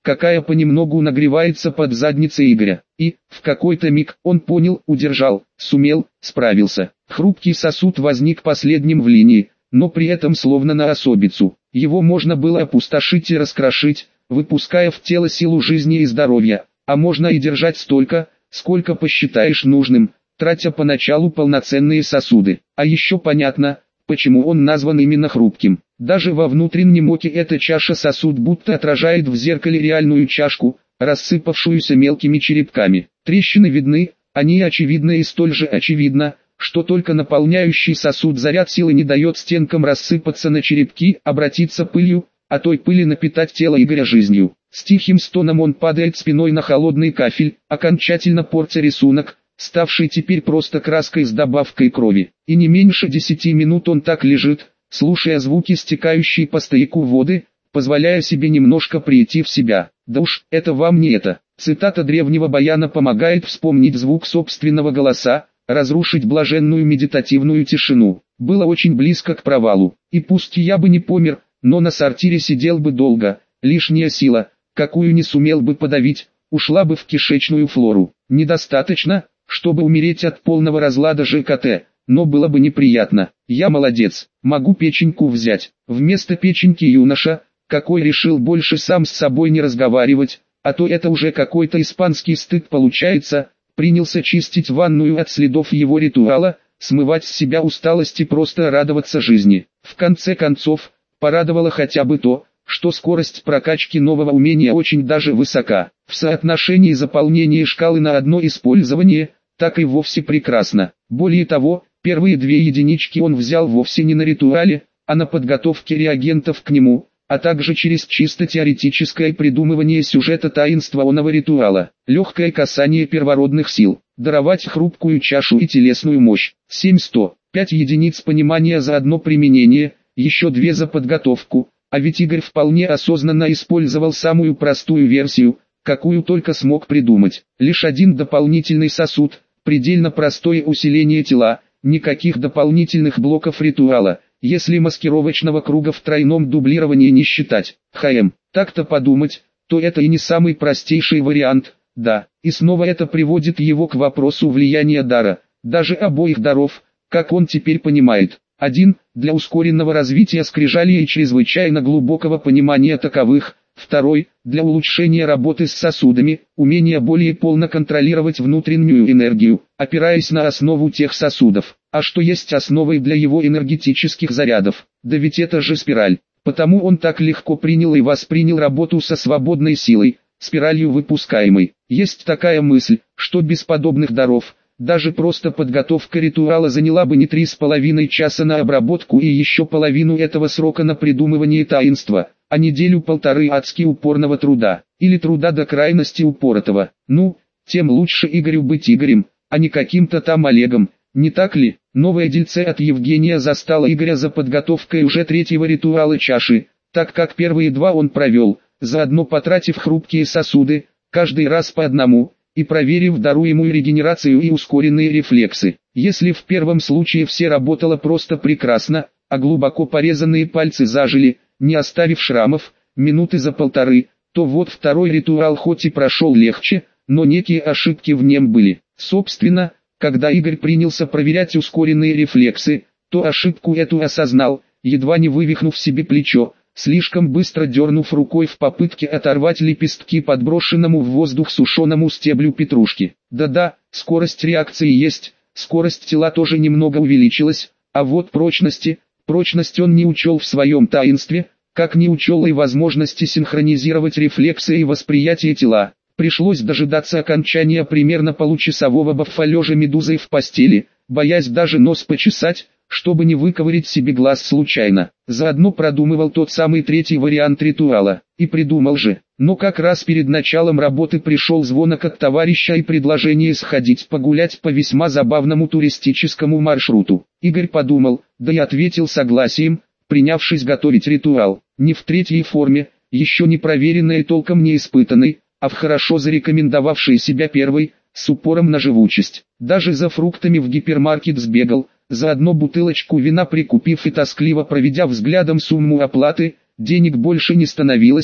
какая понемногу нагревается под задницей Игоря. И, в какой-то миг, он понял, удержал, сумел, справился. Хрупкий сосуд возник последним в линии, но при этом словно на особицу. Его можно было опустошить и раскрошить, выпуская в тело силу жизни и здоровья, а можно и держать столько, сколько посчитаешь нужным, тратя поначалу полноценные сосуды. А еще понятно, почему он назван именно хрупким. Даже во внутреннем оке эта чаша-сосуд будто отражает в зеркале реальную чашку, рассыпавшуюся мелкими черепками. Трещины видны, они очевидны и столь же очевидно, что только наполняющий сосуд заряд силы не дает стенкам рассыпаться на черепки, обратиться пылью, а той пыли напитать тело Игоря жизнью. С тихим стоном он падает спиной на холодный кафель, окончательно портя рисунок, ставший теперь просто краской с добавкой крови. И не меньше 10 минут он так лежит, слушая звуки стекающей по стояку воды, позволяя себе немножко прийти в себя. Да уж, это вам не это. Цитата древнего баяна помогает вспомнить звук собственного голоса, разрушить блаженную медитативную тишину. Было очень близко к провалу. И пусть я бы не помер, но на сортире сидел бы долго, лишняя сила, какую не сумел бы подавить, ушла бы в кишечную флору. Недостаточно, чтобы умереть от полного разлада ЖКТ, но было бы неприятно. Я молодец, могу печеньку взять. Вместо печеньки юноша, какой решил больше сам с собой не разговаривать, а то это уже какой-то испанский стыд получается, принялся чистить ванную от следов его ритуала, смывать с себя усталость и просто радоваться жизни. В конце концов, порадовало хотя бы то, что скорость прокачки нового умения очень даже высока. В соотношении заполнения шкалы на одно использование, так и вовсе прекрасно. Более того, первые 2 единички он взял вовсе не на ритуале, а на подготовке реагентов к нему, а также через чисто теоретическое придумывание сюжета таинственного ритуала. Легкое касание первородных сил, даровать хрупкую чашу и телесную мощь. 700, 5 единиц понимания за одно применение, еще 2 за подготовку. А ведь Игорь вполне осознанно использовал самую простую версию, какую только смог придумать. Лишь один дополнительный сосуд, предельно простое усиление тела, никаких дополнительных блоков ритуала, если маскировочного круга в тройном дублировании не считать. Так-то подумать, то это и не самый простейший вариант, да. И снова это приводит его к вопросу влияния дара, даже обоих даров, как он теперь понимает. Один, для ускоренного развития скрижалей и чрезвычайно глубокого понимания таковых. Второй, для улучшения работы с сосудами, умения более полно контролировать внутреннюю энергию, опираясь на основу тех сосудов. А что есть основой для его энергетических зарядов? Да ведь это же спираль. Потому он так легко принял и воспринял работу со свободной силой, спиралью выпускаемой. Есть такая мысль, что без подобных даров, даже просто подготовка ритуала заняла бы не 3,5 часа на обработку и еще половину этого срока на придумывание таинства, а неделю-полторы адски упорного труда, или труда до крайности упоротого. Ну, тем лучше Игорю быть Игорем, а не каким-то там Олегом, не так ли? Новое дельце от Евгения застало Игоря за подготовкой уже 3-го ритуала чаши, так как первые 2 он провел, заодно потратив хрупкие сосуды, каждый раз по одному, и проверив даруемую регенерацию и ускоренные рефлексы. Если в первом случае все работало просто прекрасно, а глубоко порезанные пальцы зажили, не оставив шрамов, минуты за 1,5, то вот второй ритуал хоть и прошел легче, но некие ошибки в нем были. Собственно, когда Игорь принялся проверять ускоренные рефлексы, то ошибку эту осознал, едва не вывихнув себе плечо, слишком быстро дернув рукой в попытке оторвать лепестки подброшенному в воздух сушеному стеблю петрушки. Да-да, скорость реакции есть, скорость тела тоже немного увеличилась, а вот прочность он не учел в своем таинстве, как не учел и возможности синхронизировать рефлексы и восприятие тела. Пришлось дожидаться окончания примерно получасового баффалежа медузой в постели, боясь даже нос почесать, чтобы не выковырять себе глаз случайно. Заодно продумывал тот самый 3-й вариант ритуала. И придумал же. Но как раз перед началом работы пришел звонок от товарища и предложение сходить погулять по весьма забавному туристическому маршруту. Игорь подумал, да и ответил согласием, принявшись готовить ритуал. Не в 3-й форме, еще не проверенной и толком не испытанной, а в хорошо зарекомендовавшей себя 1-й, с упором на живучесть. Даже за фруктами в гипермаркет сбегал, заодно бутылочку вина прикупив и тоскливо проведя взглядом сумму оплаты, денег больше не становилось,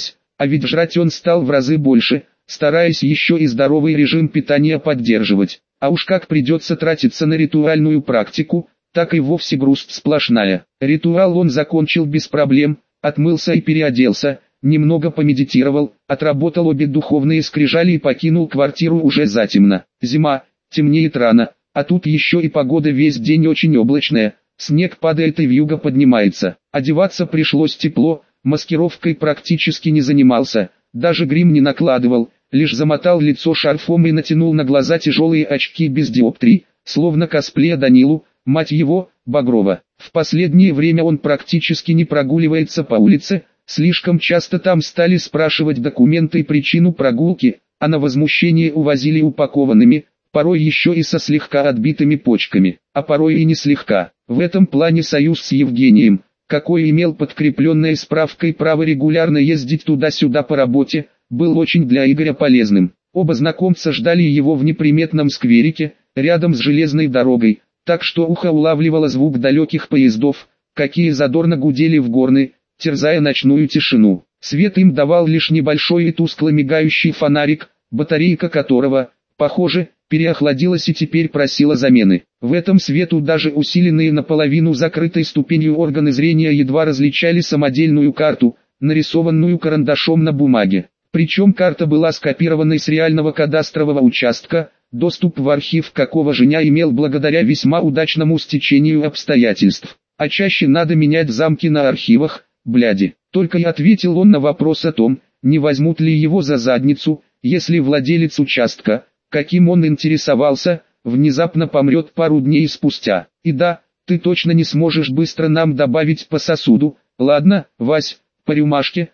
А ведь жрать он стал в разы больше, стараясь еще и здоровый режим питания поддерживать. А уж как придется тратиться на ритуальную практику, так и вовсе грусть сплошная. Ритуал он закончил без проблем, отмылся и переоделся, немного помедитировал, отработал обе духовные скрижали и покинул квартиру уже затемно. Зима, темнеет рано, а тут еще и погода весь день очень облачная, снег падает и вьюга поднимается. Одеваться пришлось тепло, маскировкой практически не занимался, даже грим не накладывал, лишь замотал лицо шарфом и натянул на глаза тяжелые очки без диоптрий, словно косплея Данилу, мать его, Багрова. В последнее время он практически не прогуливается по улице, слишком часто там стали спрашивать документы и причину прогулки, а на возмущение увозили упакованными, порой еще и со слегка отбитыми почками, а порой и не слегка. В этом плане союз с Евгением, какой имел подкрепленной справкой право регулярно ездить туда-сюда по работе, был очень для Игоря полезным. Оба знакомца ждали его в неприметном скверике, рядом с железной дорогой, так что ухо улавливало звук далеких поездов, какие задорно гудели в горны, терзая ночную тишину. Свет им давал лишь небольшой и тускло мигающий фонарик, батарейка которого, похоже, переохладилась и теперь просила замены. В этом свету даже усиленные наполовину закрытой ступенью органы зрения едва различали самодельную карту, нарисованную карандашом на бумаге. Причем карта была скопированной с реального кадастрового участка, доступ в архив какого Женя имел благодаря весьма удачному стечению обстоятельств. А чаще надо менять замки на архивах, бляди. Только и ответил он на вопрос о том, не возьмут ли его за задницу, если владелец участка, каким он интересовался, внезапно помрет пару дней спустя. И да, ты точно не сможешь быстро нам добавить по сосуду. Ладно, Вась, по рюмашке,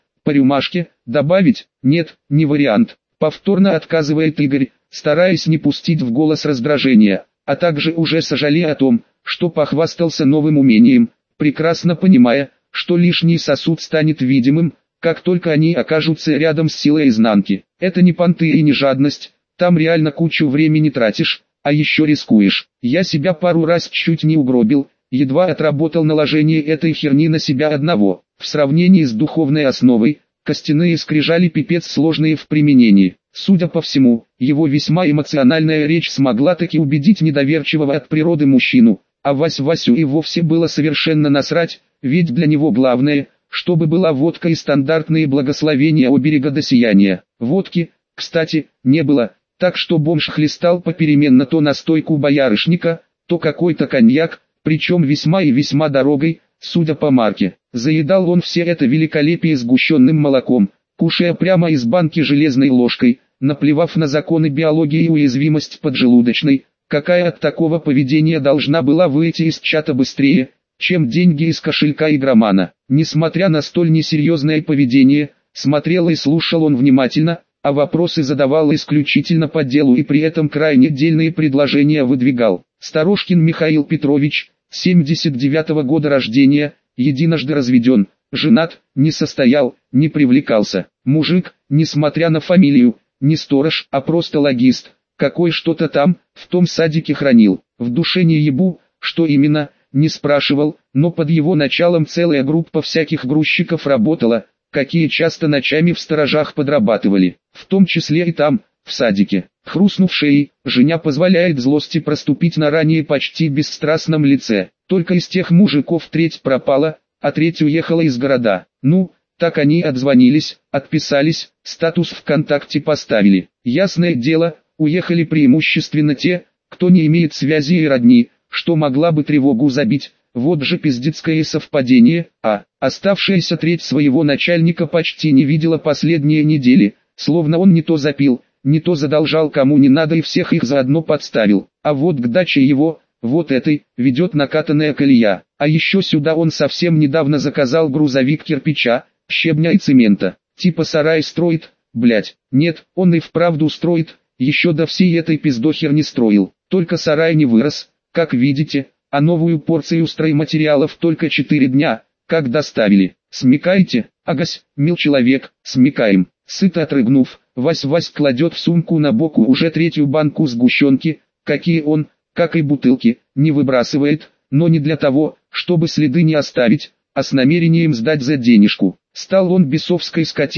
добавить? Нет, не вариант. Повторно отказывает Игорь, стараясь не пустить в голос раздражения, а также уже сожалея о том, что похвастался новым умением, прекрасно понимая, что лишний сосуд станет видимым, как только они окажутся рядом с силой изнанки. Это не понты и не жадность, там реально кучу времени тратишь, а еще рискуешь. Я себя пару раз чуть не угробил, едва отработал наложение этой херни на себя одного. В сравнении с духовной основой, костяные скрижали пипец сложные в применении. Судя по всему, его весьма эмоциональная речь смогла таки убедить недоверчивого от природы мужчину, а Васю и вовсе было совершенно насрать, ведь для него главное, чтобы была водка и стандартные благословения у берега до сияния. Водки, кстати, не было, так что бомж хлестал попеременно то настойку боярышника, то какой-то коньяк, причем весьма и весьма дорогой, судя по марке. Заедал он все это великолепие сгущенным молоком, кушая прямо из банки железной ложкой, наплевав на законы биологии и уязвимость поджелудочной, какая от такого поведения должна была выйти из чата быстрее, чем деньги из кошелька игромана. Несмотря на столь несерьезное поведение, смотрел и слушал он внимательно, а вопросы задавал исключительно по делу и при этом крайне дельные предложения выдвигал. Старошкин Михаил Петрович, 79-го года рождения, единожды разведен, женат, не состоял, не привлекался. Мужик, несмотря на фамилию, не сторож, а просто логист, какой что-то там, в том садике хранил. В душе не ебу, что именно, не спрашивал, но под его началом целая группа всяких грузчиков работала, какие часто ночами в сторожах подрабатывали, в том числе и там, в садике. Хрустнув шеей, Женя позволяет злости проступить на ранее почти бесстрастном лице. Только из тех мужиков треть пропала, а треть уехала из города. Ну, так они отзвонились, отписались, статус ВКонтакте поставили. Ясное дело, уехали преимущественно те, кто не имеет связи и родни, что могла бы тревогу забить. Вот же пиздецкое совпадение, а оставшаяся треть своего начальника почти не видела последние недели, словно он не то запил, не то задолжал кому не надо и всех их заодно подставил. А вот к даче его, вот этой, ведет накатанная колея. А еще сюда он совсем недавно заказал грузовик кирпича, щебня и цемента. Типа сарай строит, блять. Нет, он и вправду строит, еще до всей этой пиздохерни строил. Только сарай не вырос, как видите, а новую порцию стройматериалов только 4 дня, как доставили. Смекаете? Агась, мил человек, смекаем. Сыто отрыгнув, Вась кладет в сумку на боку уже третью банку сгущенки, какие он, как и бутылки, не выбрасывает, но не для того, чтобы следы не оставить, а с намерением сдать за денежку. Стал он бесовской скотиной,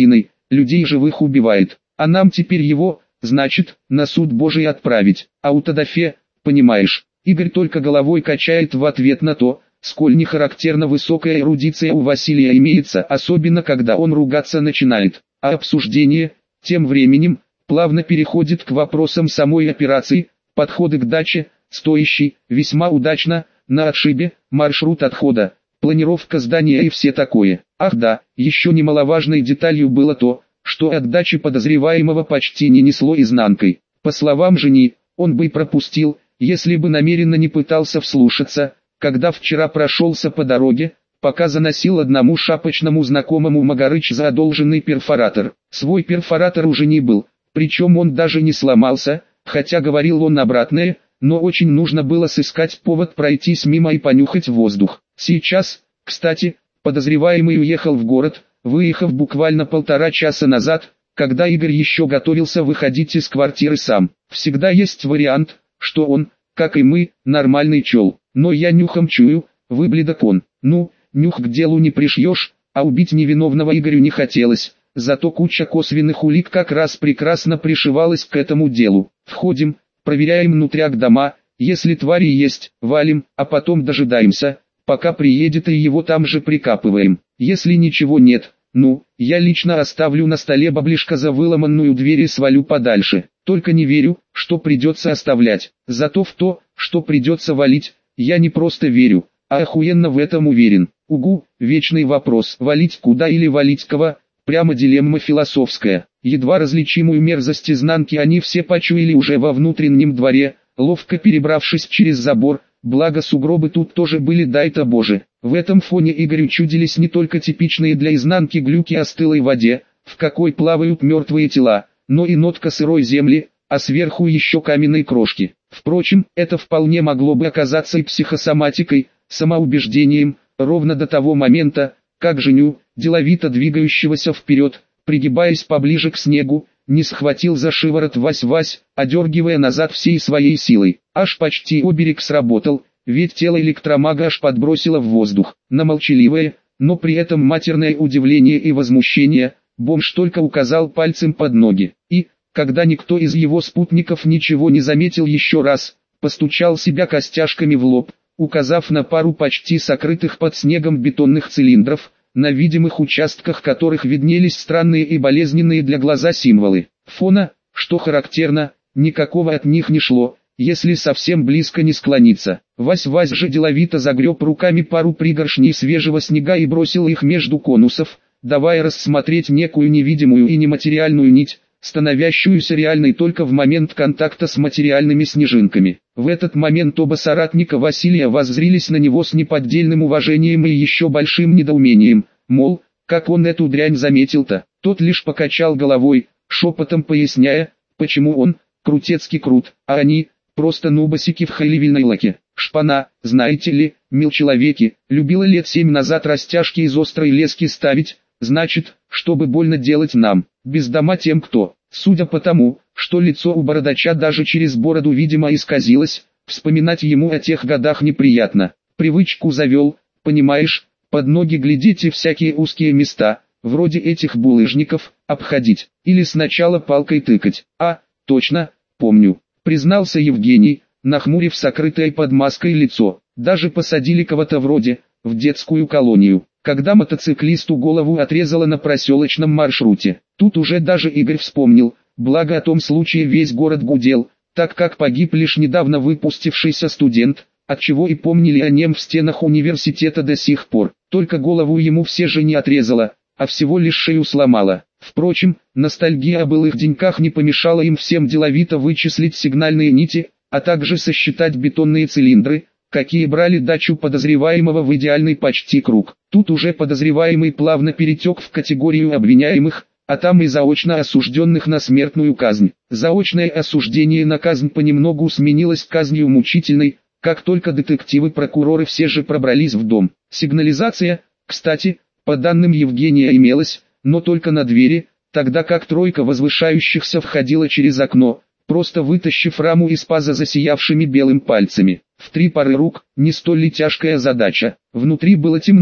людей живых убивает, а нам теперь его, значит, на суд Божий отправить. Аутодафе, понимаешь?» Игорь только головой качает в ответ на то, сколь нехарактерно высокая эрудиция у Василия имеется, особенно когда он ругаться начинает. А обсуждение, тем временем, плавно переходит к вопросам самой операции, подходы к даче, стоящей, весьма удачно, на отшибе, маршрут отхода, планировка здания и все такое. Ах да, еще немаловажной деталью было то, что от дачи подозреваемого почти не несло изнанкой. По словам жени, он бы пропустил, если бы намеренно не пытался вслушаться, когда вчера прошелся по дороге, пока заносил одному шапочному знакомому Магарыч за одолженный перфоратор. Свой перфоратор уже не был, причем он даже не сломался, хотя говорил он обратное, но очень нужно было сыскать повод пройтись мимо и понюхать воздух. Сейчас, кстати, подозреваемый уехал в город, выехав буквально 1,5 часа назад, когда Игорь еще готовился выходить из квартиры сам. Всегда есть вариант, что он, как и мы, нормальный чел. Но я нюхом чую, выблядок он. Ну, нюх к делу не пришьешь, а убить невиновного Игорю не хотелось. Зато куча косвенных улик как раз прекрасно пришивалась к этому делу. Входим, проверяем внутряк дома, если твари есть, валим, а потом дожидаемся, пока приедет и его там же прикапываем. Если ничего нет, ну, я лично оставлю на столе баблишко за выломанную дверь и свалю подальше. Только не верю, что придется оставлять. Зато в то, что придется валить, я не просто верю, а охуенно в этом уверен. Угу, вечный вопрос, валить куда или валить кого, прямо дилемма философская. Едва различимую мерзость изнанки они все почуяли уже во внутреннем дворе, ловко перебравшись через забор, благо сугробы тут тоже были, дай-то Боже. В этом фоне Игорю чудились не только типичные для изнанки глюки о стылой воде, в какой плавают мертвые тела, но и нотка сырой земли, а сверху еще каменной крошки. Впрочем, это вполне могло бы оказаться и психосоматикой, самоубеждением, ровно до того момента, как Женю, деловито двигающегося вперед, пригибаясь поближе к снегу, не схватил за шиворот Вась-Вась, одергивая назад всей своей силой. Аж почти оберег сработал, ведь тело электромага аж подбросило в воздух. На молчаливое, но при этом матерное удивление и возмущение, бомж только указал пальцем под ноги. И, когда никто из его спутников ничего не заметил еще раз, постучал себя костяшками в лоб, указав на пару почти сокрытых под снегом бетонных цилиндров, на видимых участках которых виднелись странные и болезненные для глаза символы. Фона, что характерно, никакого от них не шло, если совсем близко не склониться. Вась-Вась же деловито загреб руками пару пригоршней свежего снега и бросил их между конусов, давая рассмотреть некую невидимую и нематериальную нить, становящуюся реальной только в момент контакта с материальными снежинками. В этот момент оба соратника Василия воззрились на него с неподдельным уважением и еще большим недоумением, мол, как он эту дрянь заметил-то. Тот лишь покачал головой, шепотом поясняя, почему он, крутецкий крут, а они, просто нубасики в хайливельной лаке. Шпана, знаете ли, мил человеки, любила лет 7 назад растяжки из острой лески ставить, значит, чтобы больно делать нам, без дома тем кто. Судя по тому, что лицо у бородача даже через бороду видимо исказилось, вспоминать ему о тех годах неприятно. Привычку завел, понимаешь, под ноги глядеть и всякие узкие места, вроде этих булыжников, обходить, или сначала палкой тыкать. А, точно, помню, признался Евгений, нахмурив сокрытое под маской лицо. Даже посадили кого-то вроде, в детскую колонию, когда мотоциклисту голову отрезало на проселочном маршруте. Тут уже даже Игорь вспомнил, благо о том случае весь город гудел, так как погиб лишь недавно выпустившийся студент, отчего и помнили о нем в стенах университета до сих пор. Только голову ему все же не отрезало, а всего лишь шею сломало. Впрочем, ностальгия о былых деньках не помешала им всем деловито вычислить сигнальные нити, а также сосчитать бетонные цилиндры, какие брали дачу подозреваемого в идеальный почти круг. Тут уже подозреваемый плавно перетек в категорию обвиняемых, а там и заочно осужденных на смертную казнь. Заочное осуждение на казнь понемногу сменилось казнью мучительной, как только детективы-прокуроры все же пробрались в дом. Сигнализация, кстати, по данным Евгения имелась, но только на двери, тогда как тройка возвышающихся входила через окно, просто вытащив раму из паза засиявшими белым пальцами. В 3 пары рук, не столь ли тяжкая задача. Внутри было темно,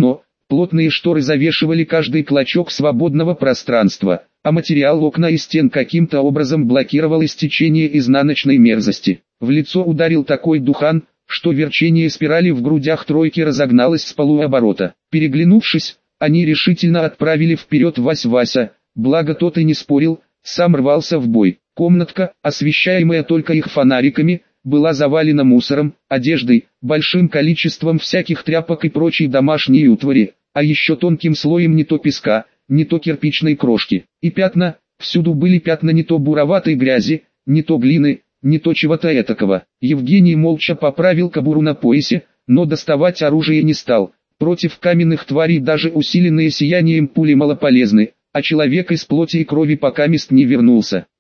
Плотные шторы завешивали каждый клочок свободного пространства, а материал окна и стен каким-то образом блокировал истечение изнаночной мерзости. В лицо ударил такой духан, что верчение спирали в грудях тройки разогналось с полуоборота. Переглянувшись, они решительно отправили вперед Вась-Вася, благо тот и не спорил, сам рвался в бой. Комнатка, освещаемая только их фонариками, была завалена мусором, одеждой, большим количеством всяких тряпок и прочей домашней утвари, а еще тонким слоем не то песка, не то кирпичной крошки. И пятна, всюду были пятна не то буроватой грязи, не то глины, не то чего-то этакого. Евгений молча поправил кобуру на поясе, но доставать оружие не стал. Против каменных тварей даже усиленные сиянием пули малополезны, а человек из плоти и крови покамест не вернулся.